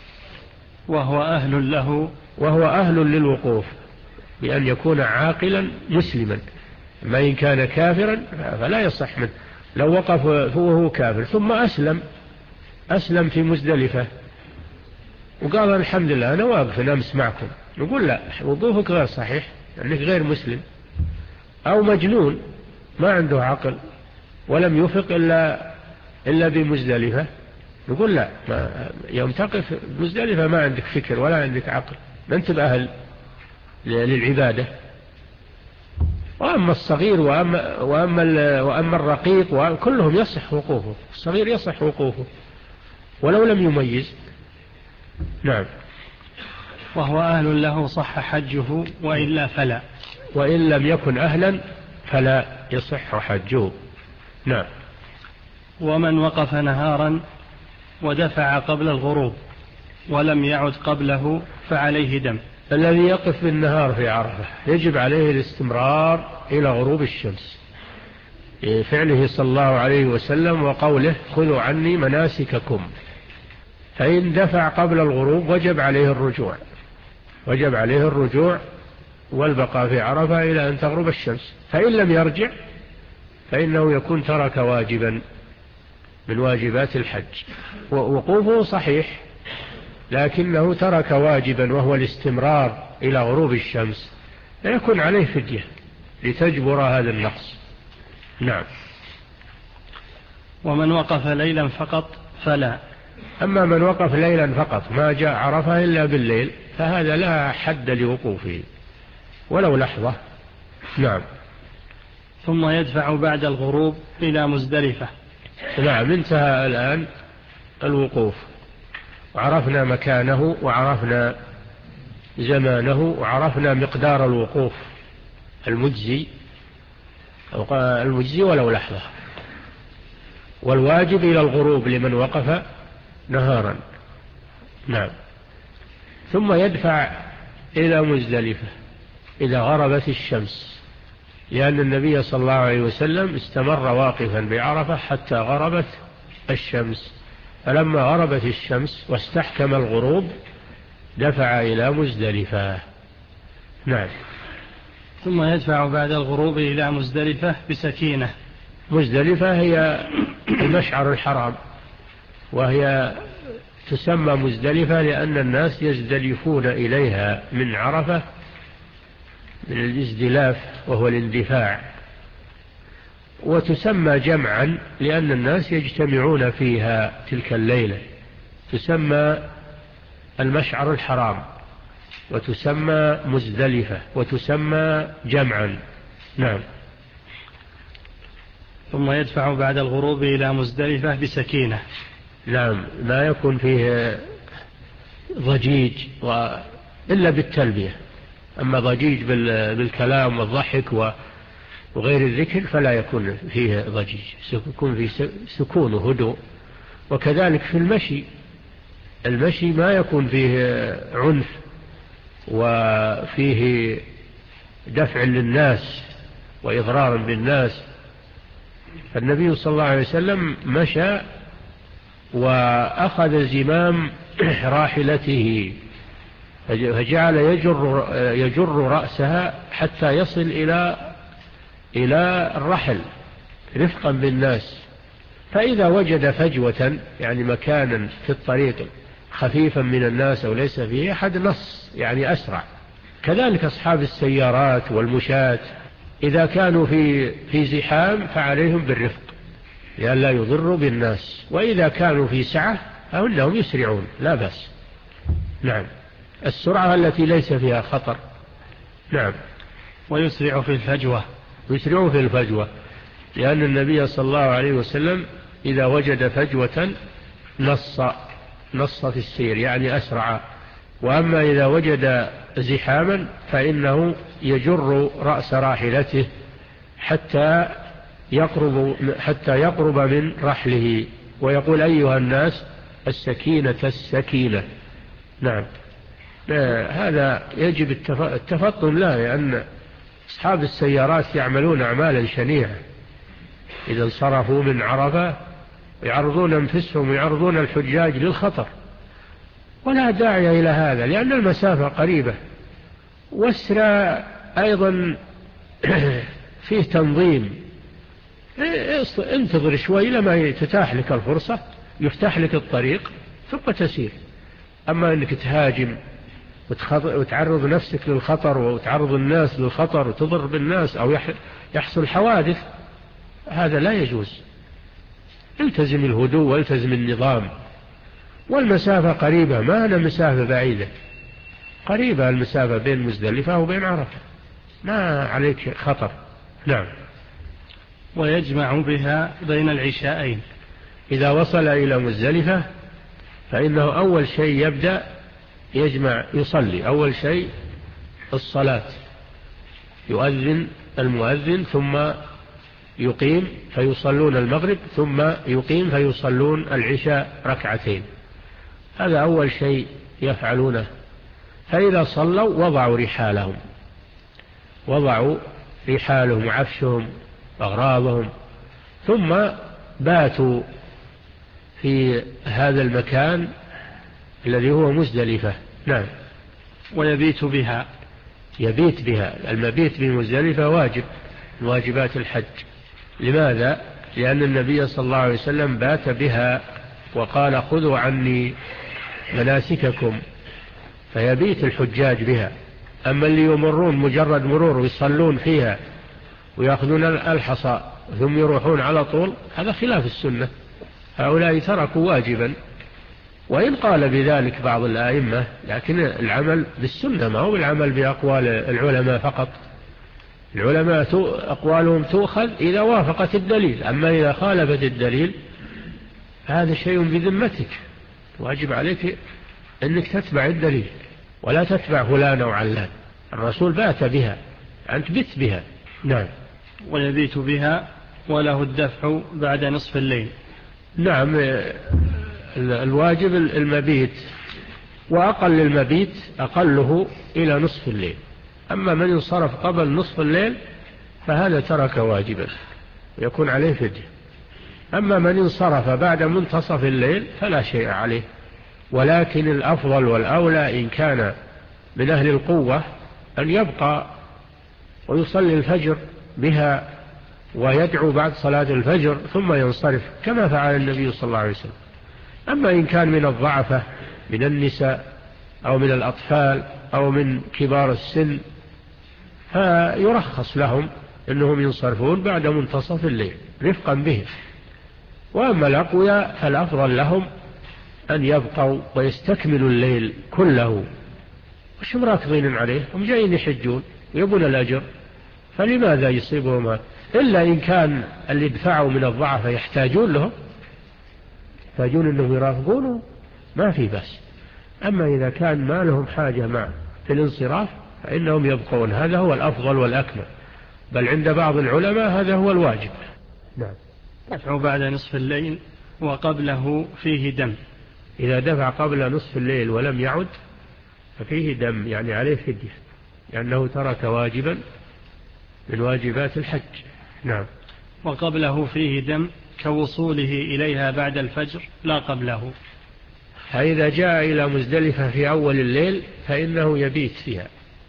A: وهو أهل له.
B: وهو أهل للوقوف بأن يكون عاقلا مسلما، ما إن كان كافرا فلا يصح منه. لو وقف وهو كافر ثم أسلم أسلم في مزدلفة وقال الحمد لله أنا واقف أمس معكم، نقول لا، وقوفك غير صحيح لأنك غير مسلم. أو مجنون ما عنده عقل ولم يفق إلا, إلا بمزدلفة، نقول لا، ما يوم تقف مزدلفة ما عندك فكر ولا عندك عقل، ما أنت بأهل للعبادة. وأما الصغير وأما, وأما, وأما الرقيق كلهم يصح وقوفه، الصغير يصح وقوفه ولو لم يميز. نعم.
A: وهو أهل له صح حجه وإلا فلا.
B: وإن لم يكن أهلا فلا يصح حجه. نعم.
A: ومن وقف نهارا ودفع قبل الغروب ولم يعد قبله فعليه دم.
B: الذي يقف بالنهار في عرفة يجب عليه الاستمرار إلى غروب الشمس، فعله صلى الله عليه وسلم وقوله خذوا عني مناسككم. فإن دفع قبل الغروب وجب عليه الرجوع، وجب عليه الرجوع والبقاء في عرفة إلى أن تغرب الشمس. فإن لم يرجع فإنه يكون ترك واجبا من واجبات الحج، ووقوفه صحيح لكنه ترك واجبا وهو الاستمرار إلى غروب الشمس، فيكون عليه فدية لتجبر هذا النقص. نعم.
A: ومن وقف ليلا فقط فلا.
B: أما من وقف ليلا فقط ما جاء عرفة إلا بالليل فهذا لا حد لوقوفه ولو لحظة. نعم.
A: ثم يدفع بعد الغروب إلى مزدلفة.
B: نعم. انتهى الآن الوقوف وعرفنا مكانه وعرفنا زمانه وعرفنا مقدار الوقوف المجزي المجزي ولو لحظة، والواجب إلى الغروب لمن وقف نهارا. نعم. ثم يدفع إلى مزدلفة إذا غربت الشمس، لأن النبي صلى الله عليه وسلم استمر واقفا بعرفة حتى غربت الشمس، فلما غربت الشمس واستحكم الغروب دفع إلى مزدلفة. نعم.
A: ثم يدفع بعد الغروب إلى مزدلفة بسكينة.
B: مزدلفة هي المشعر الحرام وهي تسمى مزدلفة لأن الناس يزدلفون إليها من عرفة، من الازدلاف وهو الاندفاع. وتسمى جمعا لأن الناس يجتمعون فيها تلك الليلة، تسمى المشعر الحرام، وتسمى مزدلفة، وتسمى جمعا. نعم.
A: ثم يدفع بعد الغروب إلى مزدلفة بسكينة.
B: نعم، لا يكون فيه ضجيج إلا بالتلبية، أما ضجيج بالكلام والضحك وغير الذكر فلا يكون فيه ضجيج، يكون فيه سكون وهدوء. وكذلك في المشي، المشي ما يكون فيه عنف وفيه دفع للناس وإضرار بالناس. فالنبي صلى الله عليه وسلم مشى وأخذ زمام راحلته فجعل يجر, يجر رأسها حتى يصل إلى إلى الرحل رفقا بالناس. فإذا وجد فجوة يعني مكانا في الطريق خفيفا من الناس أو ليس فيه أحد نص يعني أسرع. كذلك أصحاب السيارات والمشاة إذا كانوا في في زحام فعليهم بالرفق لئلا يضروا بالناس، وإذا كانوا في سعة فإنهم يسرعون لا بأس. نعم، السرعة التي ليس فيها خطر. نعم.
A: ويسرع في الفجوة،
B: يسرع في الفجوة لأن النبي صلى الله عليه وسلم إذا وجد فجوة نص نص في السير يعني أسرع. وأما إذا وجد زحاما فإنه يجر رأس راحلته حتى يقرب حتى يقرب من رحله ويقول أيها الناس السكينة السكينة. نعم. هذا يجب التفطن له، لأن أصحاب السيارات يعملون أعمالا شنيعة إذا انصرفوا من عرفة يعرضون أنفسهم ويعرضون الحجاج للخطر، ولا داعي إلى هذا لأن المسافة قريبة. واسرى أيضا فيه تنظيم، انتظر شوي لما تتاح لك الفرصة يفتح لك الطريق ثم تسير. أما أنك تهاجم وتعرض نفسك للخطر وتعرض الناس للخطر وتضر بالناس أو يحصل حوادث هذا لا يجوز. التزم الهدوء والتزم النظام. والمسافة قريبة، ما أنا مسافة بعيدة، قريبة المسافة بين مزدلفة وبين عرفة، ما عليك خطر. نعم.
A: ويجمع بها بين العشاءين.
B: إذا وصل إلى مزدلفة فإنه أول شيء يبدأ يجمع يصلي، أول شيء الصلاة، يؤذن المؤذن ثم يقيم فيصلون المغرب ثم يقيم فيصلون العشاء ركعتين، هذا أول شيء يفعلونه. فإذا صلوا وضعوا رحالهم وضعوا رحالهم وعفشهم وأغراضهم ثم باتوا في هذا المكان الذي هو مزدلفة. نعم.
A: ويبيت بها.
B: يبيت بها. المبيت بمزدلفة واجب من واجبات الحج. لماذا؟ لأن النبي صلى الله عليه وسلم بات بها وقال خذوا عني مناسككم، فيبيت الحجاج بها. أما اللي يمرون مجرد مرور ويصلون فيها ويأخذون الحصى ثم يروحون على طول هذا خلاف السنة، هؤلاء تركوا واجبا. وإن قال بذلك بعض الآئمة لكن العمل بالسنة ما هو بالعمل بأقوال العلماء فقط. العلماء أقوالهم تؤخذ إذا وافقت الدليل، أما إذا خالفت الدليل هذا شيء بذمتك، واجب عليك أنك تتبع الدليل ولا تتبع فلان أو علان. الرسول بات بها أنت بت بها. نعم.
A: ويبيت بها وله الدفع بعد نصف الليل.
B: نعم، الواجب المبيت، وأقل المبيت أقله إلى نصف الليل. أما من ينصرف قبل نصف الليل فهذا ترك واجبا ويكون عليه فدية. أما من انصرف بعد منتصف الليل فلا شيء عليه. ولكن الأفضل والأولى إن كان من أهل القوة أن يبقى ويصلي الفجر بها ويدعو بعد صلاة الفجر ثم ينصرف كما فعل النبي صلى الله عليه وسلم. أما إن كان من الضعفة من النساء أو من الأطفال أو من كبار السن فيرخص لهم أنهم ينصرفون بعد منتصف الليل رفقا بهم. وأما الأقوياء فالأفضل لهم أن يبقوا ويستكملوا الليل كله، وش راكضين عليه؟ هم جايين يحجون ويبون الأجر، فلماذا يصيبهم هذا؟ إلا إن كان اللي دفعوا من الضعف يحتاجون لهم، يحتاجون أنهم يرافقونه ما في بس. أما إذا كان ما لهم حاجة مع في الانصراف فإنهم يبقون، هذا هو الأفضل والأكمل، بل عند بعض العلماء هذا هو الواجب.
A: نعم. دفع بعد نصف الليل وقبله فيه دم.
B: إذا دفع قبل نصف الليل ولم يعد ففيه دم، يعني عليه فدية، لأنه ترك واجبا من واجبات الحج. نعم.
A: وقبله فيه دم كوصوله إليها بعد الفجر لا قبله.
B: فإذا جاء إلى مزدلفة في أول الليل فإنه يبيت فيها،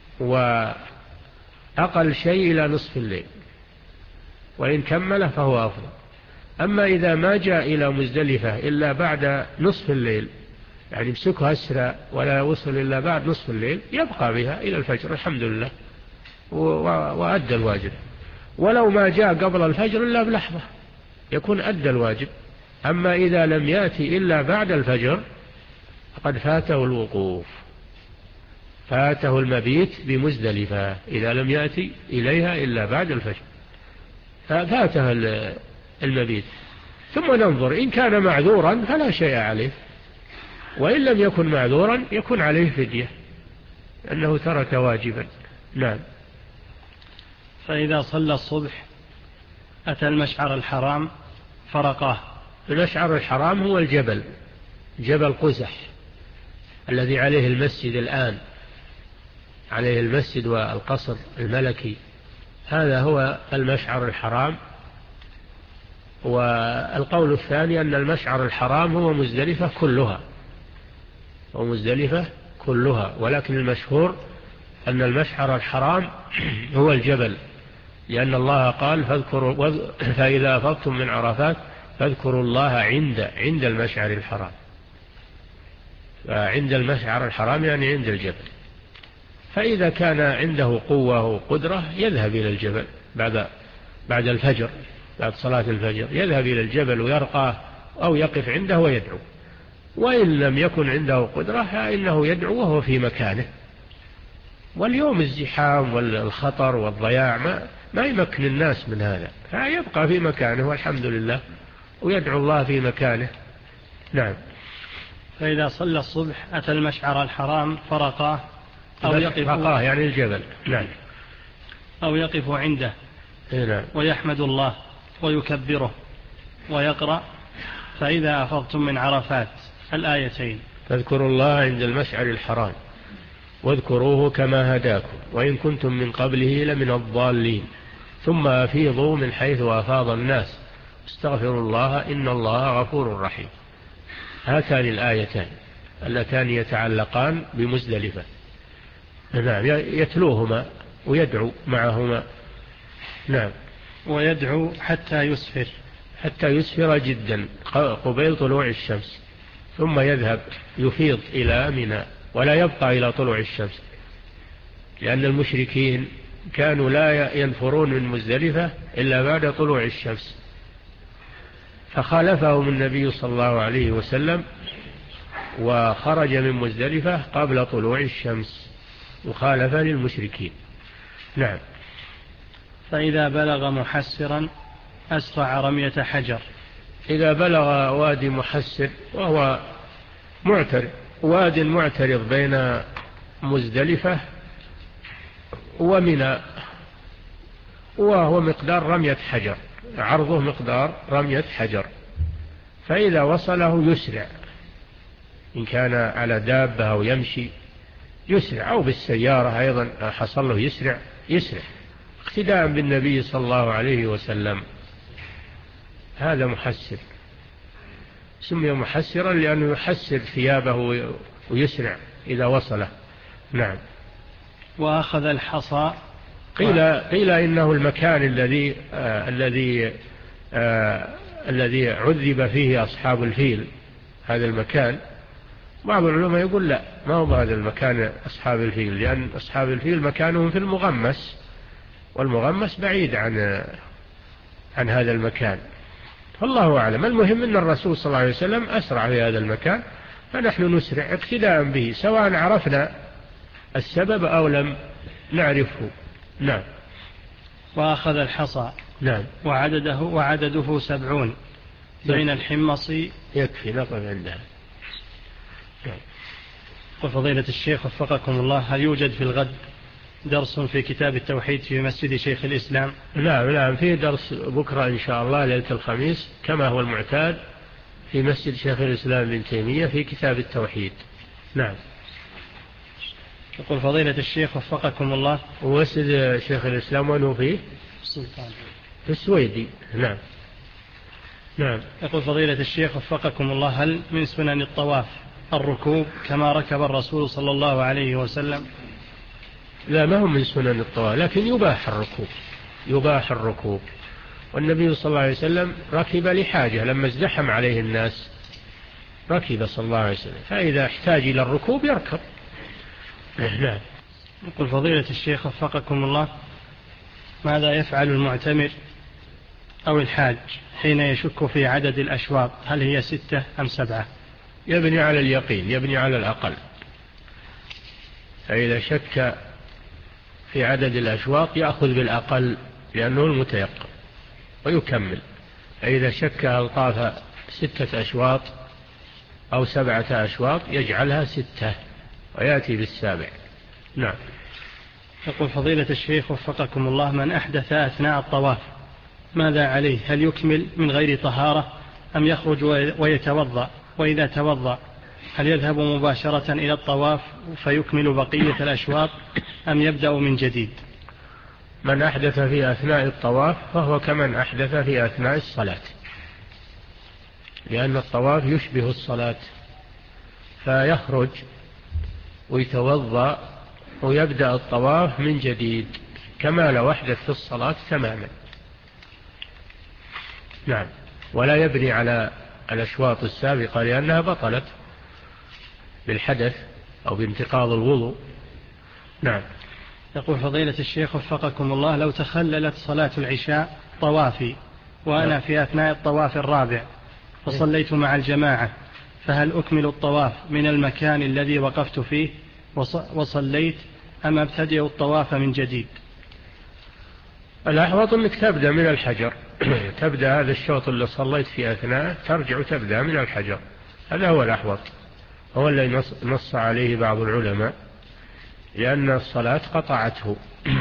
B: وأقل شيء إلى نصف الليل، وإن كمل فهو أفضل. أما إذا ما جاء إلى مزدلفة إلا بعد نصف الليل، يعني مسكها أسرع ولا وصل إلا بعد نصف الليل، يبقى بها إلى الفجر الحمد لله وأدى الواجب. ولو ما جاء قبل الفجر إلا بلحظة يكون أدى الواجب. أما إذا لم يأتي إلا بعد الفجر فقد فاته الوقوف، فاته المبيت بمزدلفة إذا لم يأتي إليها إلا بعد الفجر، ففاته المبيت. ثم ننظر إن كان معذورا فلا شيء عليه، وإن لم يكن معذورا يكون عليه فدية أنه ترك واجبا. نعم.
A: فإذا صلى الصبح أتى المشعر الحرام فرقاه.
B: المشعر الحرام هو الجبل، جبل قزح الذي عليه المسجد الآن، عليه المسجد والقصر الملكي، هذا هو المشعر الحرام. والقول الثاني أن المشعر الحرام هو مزدلفة كلها، ومزدلفة كلها، ولكن المشهور أن المشعر الحرام هو الجبل، لأن الله قال فاذكروا فإذا أفضتم من عرفات فاذكروا الله عند عند المشعر الحرام. فعند المشعر الحرام يعني عند الجبل. فإذا كان عنده قوة وقدرة يذهب إلى الجبل بعد بعد الفجر، بعد صلاة الفجر يذهب إلى الجبل ويرقاه أو يقف عنده ويدعو. وإن لم يكن عنده قدرة فإنه يدعو وهو في مكانه. واليوم الزحام والخطر والضياع ما, ما يمكن الناس من هذا، فيبقى في مكانه والحمد لله ويدعو الله في مكانه. نعم.
A: فإذا صلى الصبح أتى المشعر الحرام فرقاه
B: أو يقف فرقاه يعني الجبل. نعم.
A: أو يقف عنده.
B: نعم.
A: ويحمد الله ويكبره ويقرأ فإذا أفضتم من عرفات الآيتين.
B: فاذكروا الله عند المشعر الحرام واذكروه كما هداكم وإن كنتم من قبله لمن الضالين ثم أفيضوا من حيث أفاض الناس استغفروا الله إن الله غفور رحيم. هاتان الآيتان اللتان يتعلقان بمزدلفة. نعم. يتلوهما ويدعو معهما. نعم.
A: ويدعو حتى يسفر
B: حتى يسفر جدا قبيل طلوع الشمس، ثم يذهب يفيض إلى منى ولا يبقى إلى طلوع الشمس، لأن المشركين كانوا لا ينفرون من مزدلفة إلا بعد طلوع الشمس، فخالفهم النبي صلى الله عليه وسلم وخرج من مزدلفة قبل طلوع الشمس مخالفة للمشركين. نعم.
A: فإذا بلغ محسرا أسرع رمية حجر.
B: إذا بلغ وادي محسر وهو معترض، واد معترض بين مزدلفة ومنى، وهو مقدار رمية حجر، عرضه مقدار رمية حجر، فإذا وصله يسرع، إن كان على دابة أو يمشي يسرع، أو بالسيارة أيضا حصل له يسرع يسرع اقتداء بالنبي صلى الله عليه وسلم. هذا محسر، سمي محسرا لأنه يحسر ثيابه ويسرع إذا وصله. نعم.
A: وأخذ الحصى.
B: قيل, قيل إنه المكان الذي آه الذي آه الذي عذب فيه أصحاب الفيل هذا المكان. بعض العلماء يقول لا، ما هو هذا المكان أصحاب الفيل، لأن أصحاب الفيل مكانهم في المغمس، والمغمس بعيد عن عن هذا المكان، فالله أعلم. المهم أن الرسول صلى الله عليه وسلم أسرع في هذا المكان، فنحن نسرع اقتداء به سواء عرفنا السبب أو لم نعرفه. نعم.
A: وأخذ الحصى.
B: نعم.
A: وعدده وعدده سبعون بين الحمص.
B: يكفي نقف عندها. نعم.
A: وفضيلة الشيخ وفقكم الله، هل يوجد في الغد درس في كتاب التوحيد في مسجد شيخ الإسلام؟
B: نعم نعم، في درس بكرة إن شاء الله ليلة الخميس كما هو المعتاد في مسجد شيخ الإسلام ابن تيمية في كتاب التوحيد. نعم.
A: يقول فضيلة الشيخ وفقكم الله،
B: ومسجد شيخ الإسلام وأنه فيه في السويدي. نعم نعم.
A: يقول فضيلة الشيخ وفقكم الله، هل من سنن الطواف الركوب كما ركب الرسول صلى الله عليه وسلم؟
B: لا، ما هو من سنن الطواف، لكن يباح الركوب، يباح الركوب. والنبي صلى الله عليه وسلم ركب لحاجة، لما ازدحم عليه الناس ركب صلى الله عليه وسلم، فإذا احتاج إلى الركوب يركب. نعم.
A: يقول فضيلة الشيخ وفقكم الله، ماذا يفعل المعتمر أو الحاج حين يشك في عدد الأشواط، هل هي ستة أم سبعة؟
B: يبني على اليقين، يبني على الأقل. فإذا شك في عدد الأشواط يأخذ بالأقل لأنه المتيقن ويكمل. فإذا شك هل طاف ستة أشواط أو سبعة أشواط يجعلها ستة ويأتي بالسابع. نعم.
A: يقول فضيلة الشيخ وفقكم الله، من أحدث أثناء الطواف ماذا عليه؟ هل يكمل من غير طهارة أم يخرج ويتوضأ؟ وإذا توضأ هل يذهب مباشرة إلى الطواف فيكمل بقية الأشواط أم يبدأ من جديد؟
B: من أحدث في أثناء الطواف فهو كمن أحدث في أثناء الصلاة، لأن الطواف يشبه الصلاة، فيخرج ويتوضأ ويبدأ الطواف من جديد كما لو أحدث في الصلاة تماما. نعم. ولا يبني على الأشواط السابقة لأنها بطلت بالحدث أو بانتقاض الوضوء. نعم.
A: يقول فضيلة الشيخ وفقكم الله، لو تخللت صلاة العشاء طوافي وأنا نعم. في أثناء الطواف الرابع وصليت مع الجماعة، فهل أكمل الطواف من المكان الذي وقفت فيه وصليت أم أبتدئ الطواف من جديد؟
B: الأحوط أنك تبدأ من الحجر. تبدأ هذا الشوط اللي صليت في أثناء ترجع تبدأ من الحجر، هذا هو الأحوط، هو الذي نص عليه بعض العلماء لأن الصلاة قطعته.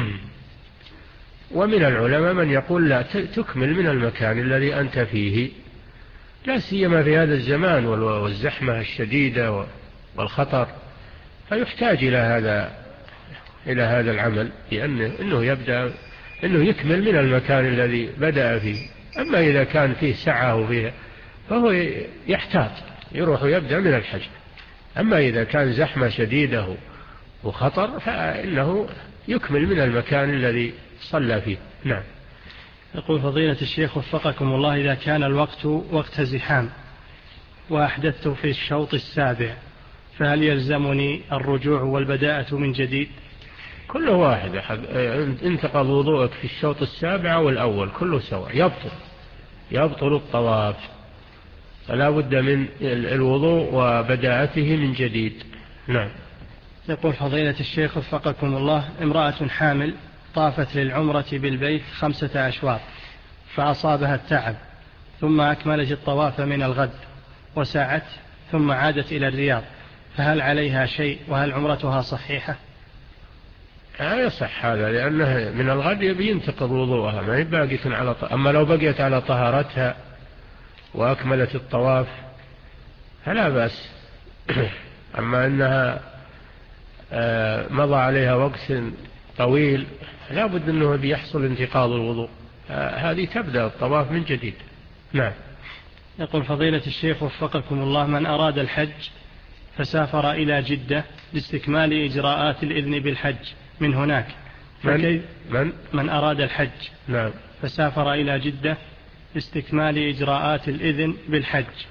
B: ومن العلماء من يقول لا، تكمل من المكان الذي أنت فيه، لا سيما في هذا الزمان والزحمة الشديدة والخطر، فيحتاج إلى هذا إلى هذا العمل، لأنه إنه يبدأ إنه يكمل من المكان الذي بدأ فيه. أما إذا كان فيه سعة وفيه فهو يحتاط يروح يبدأ من الحجر. أما إذا كان زحمة شديدة وخطر فإنه يكمل من المكان الذي صلى فيه. نعم.
A: يقول فضيلة الشيخ وفقكم الله، إذا كان الوقت وقت زحام وأحدثت في الشوط السابع فهل يلزمني الرجوع والبداءة من جديد؟
B: كله واحد، انتقض وضوءك في الشوط السابع والأول كله سواء، يبطل يبطل الطواف، فلا بد من الوضوء وبداءته من جديد. نعم.
A: يقول فضيلة الشيخ وفقكم الله، امرأة حامل طافت للعمرة بالبيت خمسة أشواط فأصابها التعب ثم أكملت الطواف من الغد وسعت ثم عادت إلى الرياض، فهل عليها شيء وهل عمرتها صحيحة؟
B: لا يصح هذا، لأنه من الغد ينتقض وضوءها، ما هي باقية على ط... أما لو بقيت على طهارتها وأكملت الطواف فلا بأس. أما أنها مضى عليها وقت طويل لا بد أنه بيحصل انتقاض الوضوء، هذه تبدأ الطواف من جديد. نعم.
A: يقول فضيلة الشيخ وفقكم الله، من أراد الحج فسافر إلى جدة لاستكمال إجراءات الإذن بالحج من هناك،
B: من, من,
A: من أراد الحج
B: نعم.
A: فسافر إلى جدة لاستكمال إجراءات الإذن بالحج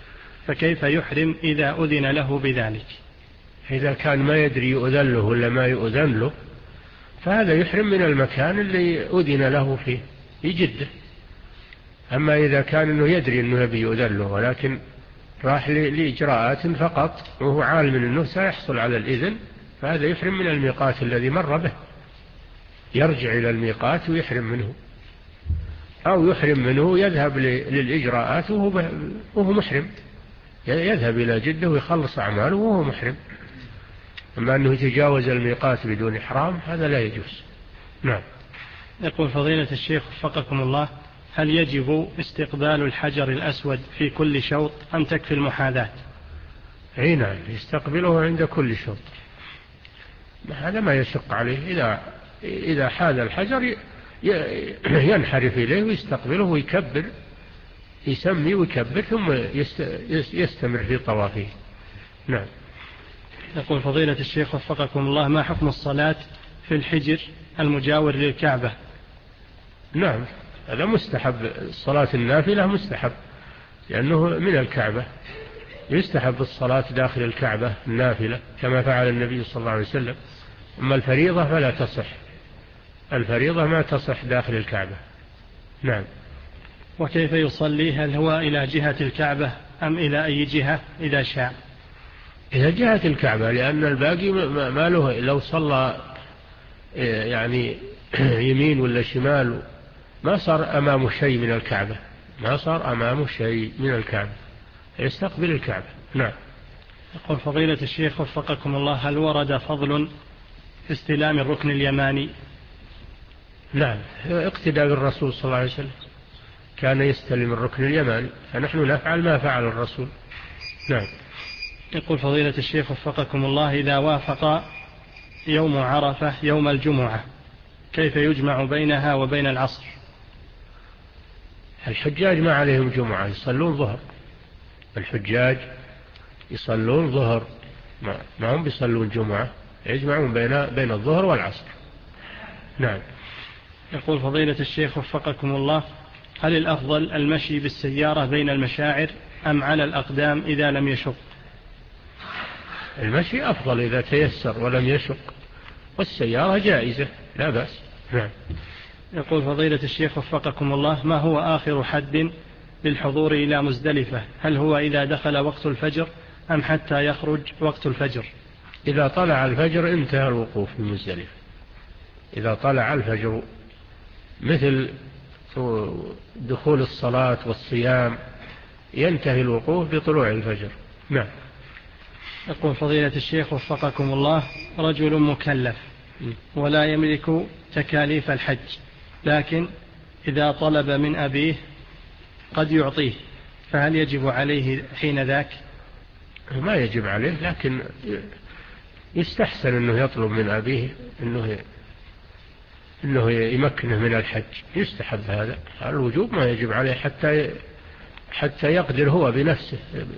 A: فكيف يحرم إذا أذن له بذلك؟
B: إذا كان ما يدري يؤذن له ولا ما يؤذن له فهذا يحرم من المكان اللي أذن له فيه في جدة. أما إذا كان أنه يدري أنه يبي يؤذن له ولكن راح لإجراءات فقط وهو عالم أنه سيحصل على الإذن فهذا يحرم من الميقات الذي مر به، يرجع إلى الميقات ويحرم منه، أو يحرم منه يذهب للإجراءات وهو محرم، يذهب إلى جدة ويخلص أعماله وهو محرم. أما أنه يتجاوز الميقات بدون إحرام هذا لا يجوز. نعم.
A: يقول فضيلة الشيخ وفقكم الله: هل يجب استقبال الحجر الأسود في كل شوط أم تكفي المحاذاة؟
B: أي نعم، يستقبله عند كل شوط، هذا ما يشق عليه. إذا إذا حاذ الحجر ينحرف إليه ويستقبله ويكبر، يسمي ويكبر ثم يستمر في طوافه. نعم.
A: يقول فضيلة الشيخ وفقكم الله: ما حكم الصلاة في الحجر المجاور للكعبة؟
B: نعم، هذا مستحب، الصلاة النافلة مستحب لأنه من الكعبة، يستحب الصلاة داخل الكعبة النافلة كما فعل النبي صلى الله عليه وسلم. أما الفريضة فلا تصح، الفريضة ما تصح داخل الكعبة. نعم.
A: وكيف يصلي؟ هل هو إلى جهة الكعبة أم إلى أي جهة إذا شاء؟
B: إلى جهة الكعبة، لأن الباقي ما له، لو صلى يعني يمين ولا شمال ما صار أمامه شيء من الكعبة، ما صار أمامه شيء من الكعبة، يستقبل الكعبة. نعم.
A: يقول فضيلة الشيخ وفقكم الله: هل ورد فضل في استلام الركن اليماني؟
B: نعم، اقتداء بالرسول صلى الله عليه وسلم، كان يستلم الركن اليماني، فنحن نفعل ما فعل الرسول. نعم.
A: يقول فضيلة الشيخ وفقكم الله: إذا وافق يوم عرفة يوم الجمعة كيف يجمع بينها وبين العصر؟
B: الحجاج ما عليهم جمعة، يصلون ظهر، الحجاج يصلون ظهر، ما هم بيصلون جمعة، يجمعون بين بين الظهر والعصر. نعم.
A: يقول فضيلة الشيخ وفقكم الله: هل الأفضل المشي بالسيارة بين المشاعر أم على الأقدام إذا لم يشق؟
B: المشي أفضل إذا تيسر ولم يشق، والسيارة جائزة لا بأس. نعم.
A: يقول فضيلة الشيخ وفقكم الله: ما هو آخر حد للحضور إلى مزدلفة؟ هل هو إذا دخل وقت الفجر أم حتى يخرج وقت الفجر؟
B: إذا طلع الفجر انتهى الوقوف في مزدلفة، إذا طلع الفجر مثل دخول الصلاة والصيام ينتهي الوقوف بطلوع الفجر. نعم.
A: يقول فضيلة الشيخ وفقكم الله: رجل مكلف ولا يملك تكاليف الحج، لكن إذا طلب من أبيه قد يعطيه، فهل يجب عليه حين ذاك؟
B: ما يجب عليه، لكن يستحسن أنه يطلب من أبيه أنه أنه يمكنه من الحج، يستحب هذا. الوجوب ما يجب عليه حتى حتى يقدر هو بنفسه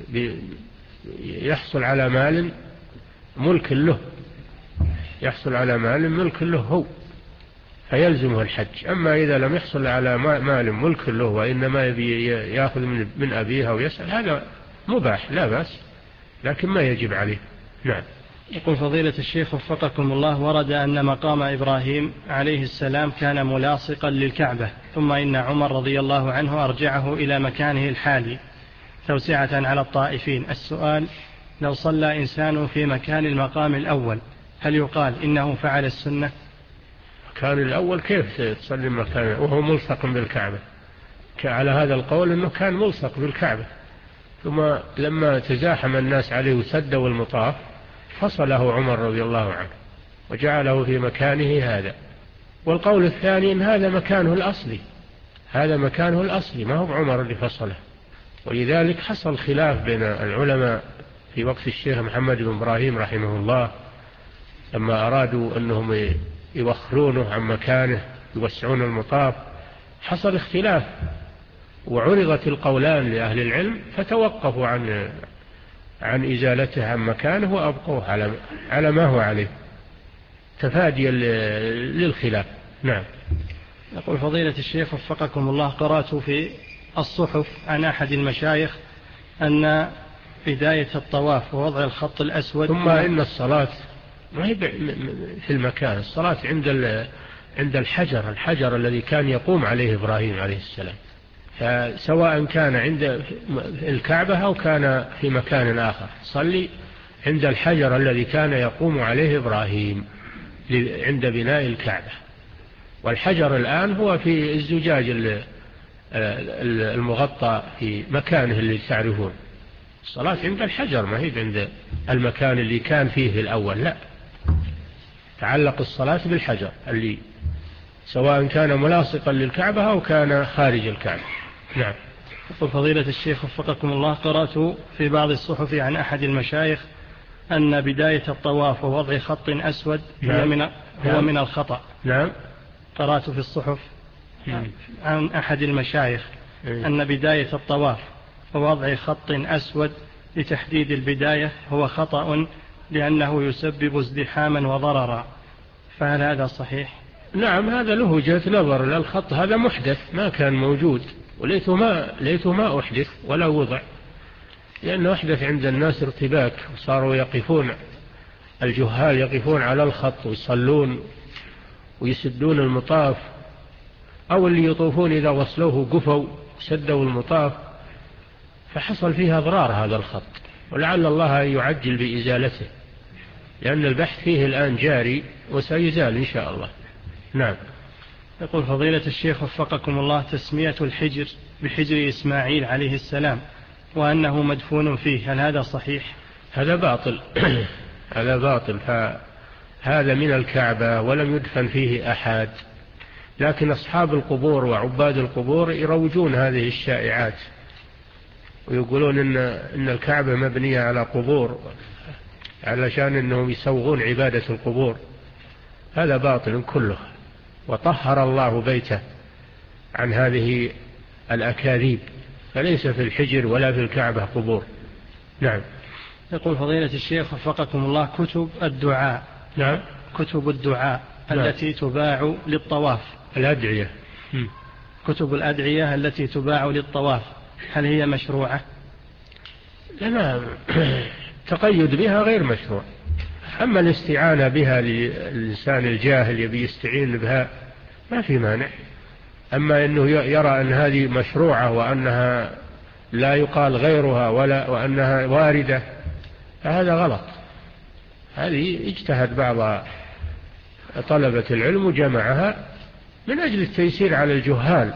B: يحصل على مال ملك له، يحصل على مال ملك له هو فيلزمه الحج. أما إذا لم يحصل على مال ملك له وإنما يبي يأخذ من أبيه أو يسأل هذا مباح لا بأس، لكن ما يجب عليه. نعم.
A: يقول فضيلة الشيخ وفقكم الله: ورد أن مقام إبراهيم عليه السلام كان ملاصقا للكعبة، ثم إن عمر رضي الله عنه أرجعه إلى مكانه الحالي توسعة على الطائفين. السؤال: لو صلى إنسان في مكان المقام الأول هل يقال إنه فعل السنة؟
B: كان الأول كيف تصلي مكانه وهو ملصق بالكعبة؟ على هذا القول أنه كان ملصق بالكعبة، ثم لما تزاحم الناس عليه وسدوا المطاف فصله عمر رضي الله عنه وجعله في مكانه هذا. والقول الثاني إن هذا مكانه الأصلي، هذا مكانه الأصلي ما هو عمر اللي فصله. ولذلك حصل خلاف بين العلماء في وقت الشيخ محمد بن إبراهيم رحمه الله لما أرادوا أنهم يوخرونه عن مكانه يوسعون المطاف، حصل اختلاف وعرضت القولان لأهل العلم فتوقفوا عن عن إزالته عن مكانه وأبقوه على على ما هو عليه تفاديا للخلاف. نعم.
A: يقول فضيلة الشيخ وفقكم الله: قرأت في الصحف عن أحد المشايخ أن بداية الطواف ووضع الخط الأسود.
B: ثم إن الصلاة ما هي في المكان، الصلاة عند عند الحجر الحجر الذي كان يقوم عليه إبراهيم عليه السلام، فسواء كان عند الكعبة أو كان في مكان آخر صلي عند الحجر الذي كان يقوم عليه إبراهيم عند بناء الكعبة. والحجر الآن هو في الزجاج المغطى في مكانه اللي تعرفون. الصلاة عند الحجر ما هي عند المكان اللي كان فيه الأول، لا، تعلق الصلاة بالحجر اللي سواء كان ملاصقا للكعبة أو كان خارج الكعبة. نعم.
A: يقول فضيلة الشيخ وفقكم الله، قرأت في بعض الصحف عن أحد المشايخ أن بداية الطواف ووضع خط أسود
B: نعم.
A: هي من هو نعم. من الخطأ.
B: نعم.
A: قرأت في الصحف
B: نعم.
A: عن أحد المشايخ
B: إيه.
A: أن بداية الطواف ووضع خط أسود لتحديد البداية هو خطأ لأنه يسبب ازدحاما وضررا، فهل هذا صحيح؟
B: نعم، هذا له وجهة نظر. للخط هذا محدث ما كان موجود، وليته ما ليته ما أحدث ولا وضع، لأنه أحدث عند الناس ارتباك، وصاروا يقفون الجهال يقفون على الخط ويصلون ويسدون المطاف، أو اللي يطوفون إذا وصلوه قفوا سدوا المطاف، فحصل فيها أضرار هذا الخط، ولعل الله يعجل بإزالته، لأن البحث فيه الآن جاري وسيزال إن شاء الله. نعم.
A: يقول فضيلة الشيخ وفقكم الله، تسمية الحجر بحجر إسماعيل عليه السلام وأنه مدفون فيه، هل هذا صحيح؟
B: هذا باطل. هذا باطل، فهذا من الكعبة ولم يدفن فيه أحد، لكن أصحاب القبور وعباد القبور يروجون هذه الشائعات ويقولون إن, إن الكعبة مبنية على قبور علشان أنهم يسوغون عبادة القبور. هذا باطل كله، وطهر الله بيته عن هذه الأكاذيب، فليس في الحجر ولا في الكعبة قبور. نعم.
A: يقول فضيلة الشيخ وفقكم الله، كتب الدعاء.
B: نعم.
A: كتب الدعاء
B: نعم.
A: التي تباع للطواف.
B: الأدعية. م.
A: كتب الأدعية التي تباع للطواف هل هي مشروعة؟
B: لا، تقيد بها غير مشروع. أما الاستعانة بها للإنسان الجاهل يبي يستعين بها ما في مانع. أما أنه يرى أن هذه مشروعة وأنها لا يقال غيرها ولا وأنها واردة، فهذا غلط. هذه اجتهد بعض طلبة العلم وجمعها من أجل التيسير على الجهال،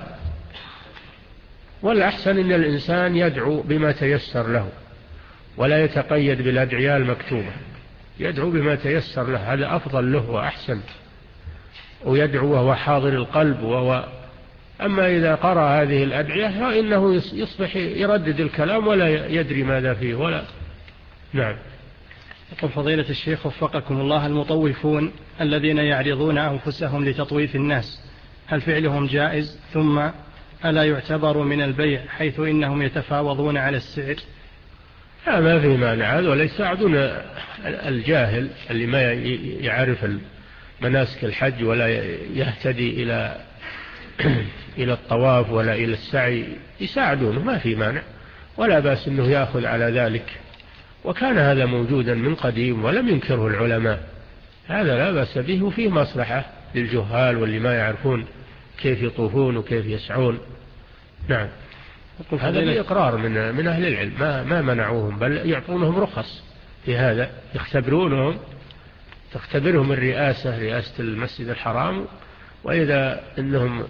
B: والأحسن أن الإنسان يدعو بما تيسر له ولا يتقيد بالأدعية المكتوبة، يدعو بما تيسر له، هذا أفضل له وأحسن، ويدعو وهو حاضر القلب وهو. أما إذا قرأ هذه الأدعية فإنه يصبح يردد الكلام ولا يدري ماذا فيه ولا. نعم.
A: يقول فضيلة الشيخ وفقكم الله، المطوفون الذين يعرضون أنفسهم لتطويف الناس هل فعلهم جائز؟ ثم ألا يعتبر من البيع حيث إنهم يتفاوضون على السعر؟
B: لا، ما في مانع، هذا ولا يساعدون الجاهل اللي ما يعرف مناسك الحج ولا يهتدي إلى إلى الطواف ولا إلى السعي، يساعدونه، ما في مانع، ولا بأس أنه يأخذ على ذلك، وكان هذا موجودا من قديم ولم ينكره العلماء، هذا لا بأس به وفيه مصلحة للجهال واللي ما يعرفون كيف يطوفون وكيف يسعون. نعم. هذا بإقرار من من أهل العلم، ما ما منعوهم، بل يعطونهم رخص في هذا، يختبرونهم، تختبرهم الرئاسة، رئاسة المسجد الحرام، وإذا أنهم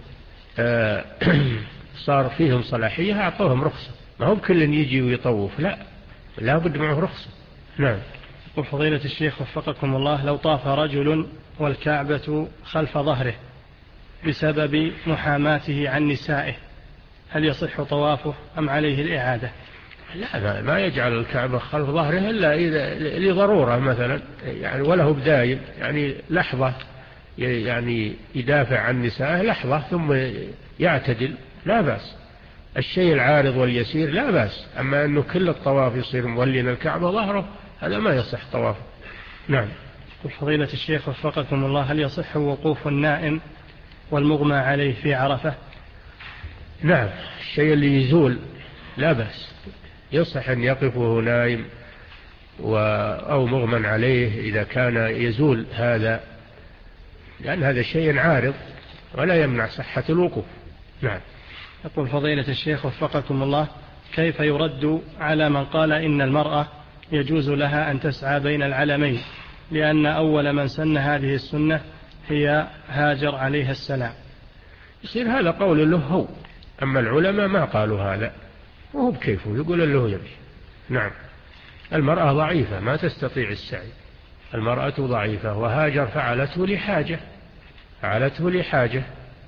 B: صار فيهم صلاحية أعطوهم رخصة، ما هو بكل يجي ويطوف، لا، لا بد معه رخصة. نعم.
A: وفضيلة الشيخ وفقكم الله، لو طاف رجل والكعبة خلف ظهره بسبب محاماته عن نسائه هل يصح طوافه أم عليه الإعادة؟
B: لا، ما يجعل الكعبة خلف ظهره إلا إذا لضرورة مثلا، يعني وله بداية، يعني لحظة يعني يدافع عن نسائه لحظة ثم يعتدل، لا بأس. الشيء العارض واليسير لا بأس، أما أنه كل الطواف يصير مولين الكعبة ظهره هذا ما يصح طوافه. نعم.
A: فضيلة الشيخ وفقكم الله، هل يصح وقوف النائم والمغمى عليه في عرفة؟
B: نعم، الشيء اللي يزول لا بأس، يصح أن يقفه نائم أو مغمى عليه إذا كان يزول هذا، لأن هذا شيء عارض ولا يمنع صحة الوقوف. نعم.
A: يقول فضيلة الشيخ وفقكم الله: كيف يرد على من قال إن المرأة يجوز لها أن تسعى بين العلمين لأن أول من سن هذه السنة هي هاجر عليها السلام؟
B: يصير هذا قول له هو، أما العلماء ما قالوا هذا، وهو بكيفه يقول له يمشي. نعم. المرأة ضعيفة ما تستطيع السعي، المرأة ضعيفة، وهاجر فعلته لحاجة فعلته لحاجة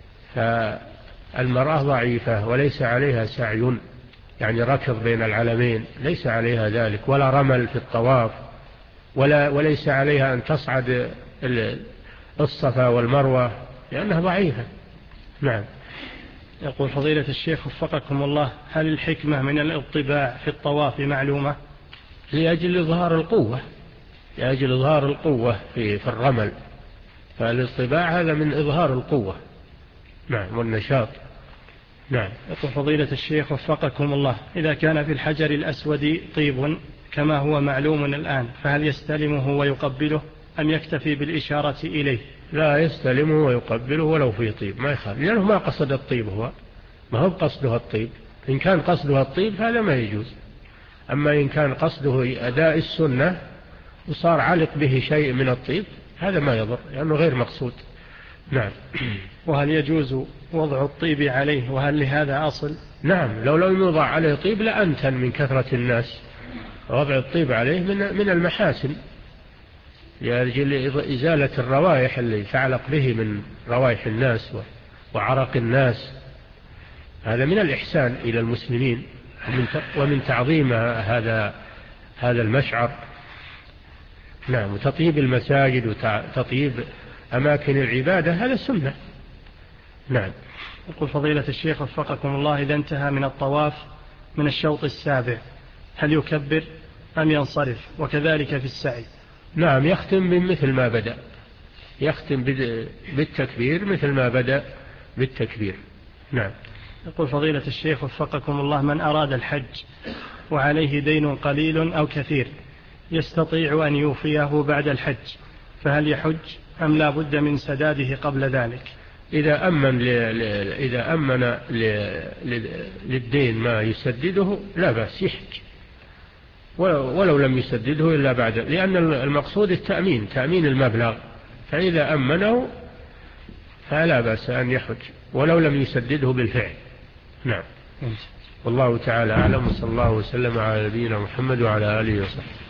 B: فالمرأة ضعيفة وليس عليها سعي، يعني ركض بين العلمين ليس عليها ذلك، ولا رمل في الطواف، ولا وليس عليها أن تصعد الصفا والمروة لأنها ضعيفة. نعم.
A: يقول فضيلة الشيخ وفقكم الله: هل الحكمة من الاطباع في الطواف معلومة؟
B: لأجل إظهار القوة لأجل إظهار القوة في, في الرمل، فالاطباع هذا من إظهار القوة. نعم، والنشاط. نعم.
A: يقول فضيلة الشيخ وفقكم الله: إذا كان في الحجر الأسود طيب كما هو معلوم الآن، فهل يستلمه ويقبله أم يكتفي بالإشارة إليه؟
B: لا، يستلمه ويقبله ولو في طيب، ما يخالف، لأنه ما قصد الطيب، هو ما هو قصده الطيب. إن كان قصده الطيب فهذا ما يجوز، أما إن كان قصده أداء السنة وصار علق به شيء من الطيب هذا ما يضر لأنه غير مقصود. نعم.
A: وهل يجوز وضع الطيب عليه، وهل لهذا أصل؟
B: نعم، لو لم يوضع عليه طيب لأنتن من كثرة الناس. وضع الطيب عليه من من المحاسن لأجل إزالة الروائح اللي تعلق به من روائح الناس وعرق الناس، هذا من الإحسان إلى المسلمين ومن تعظيم هذا هذا المشعر. نعم. وتطيب المساجد وتطيب أماكن العبادة هذا سنة. نعم.
A: يقول فضيلة الشيخ وفقكم الله: إذا انتهى من الطواف من الشوط السابع هل يكبر أم ينصرف؟ وكذلك في السعي.
B: نعم، يختم بمثل ما بدأ، يختم بالتكبير مثل ما بدأ بالتكبير. نعم.
A: يقول فضيلة الشيخ وفقكم الله: من أراد الحج وعليه دين قليل أو كثير يستطيع أن يوفيه بعد الحج، فهل يحج أم لا بد من سداده قبل ذلك؟
B: إذا أمن, ل... إذا أمن ل... للدين ما يسدده لا بأس يحج، ولو لم يسدده إلا بعد، لأن المقصود التأمين، تأمين المبلغ، فإذا أمنه فلا بأس أن يحج ولو لم يسدده بالفعل. نعم. والله تعالى أعلم، وصلى الله وسلم على نبينا محمد وعلى آله وصحبه.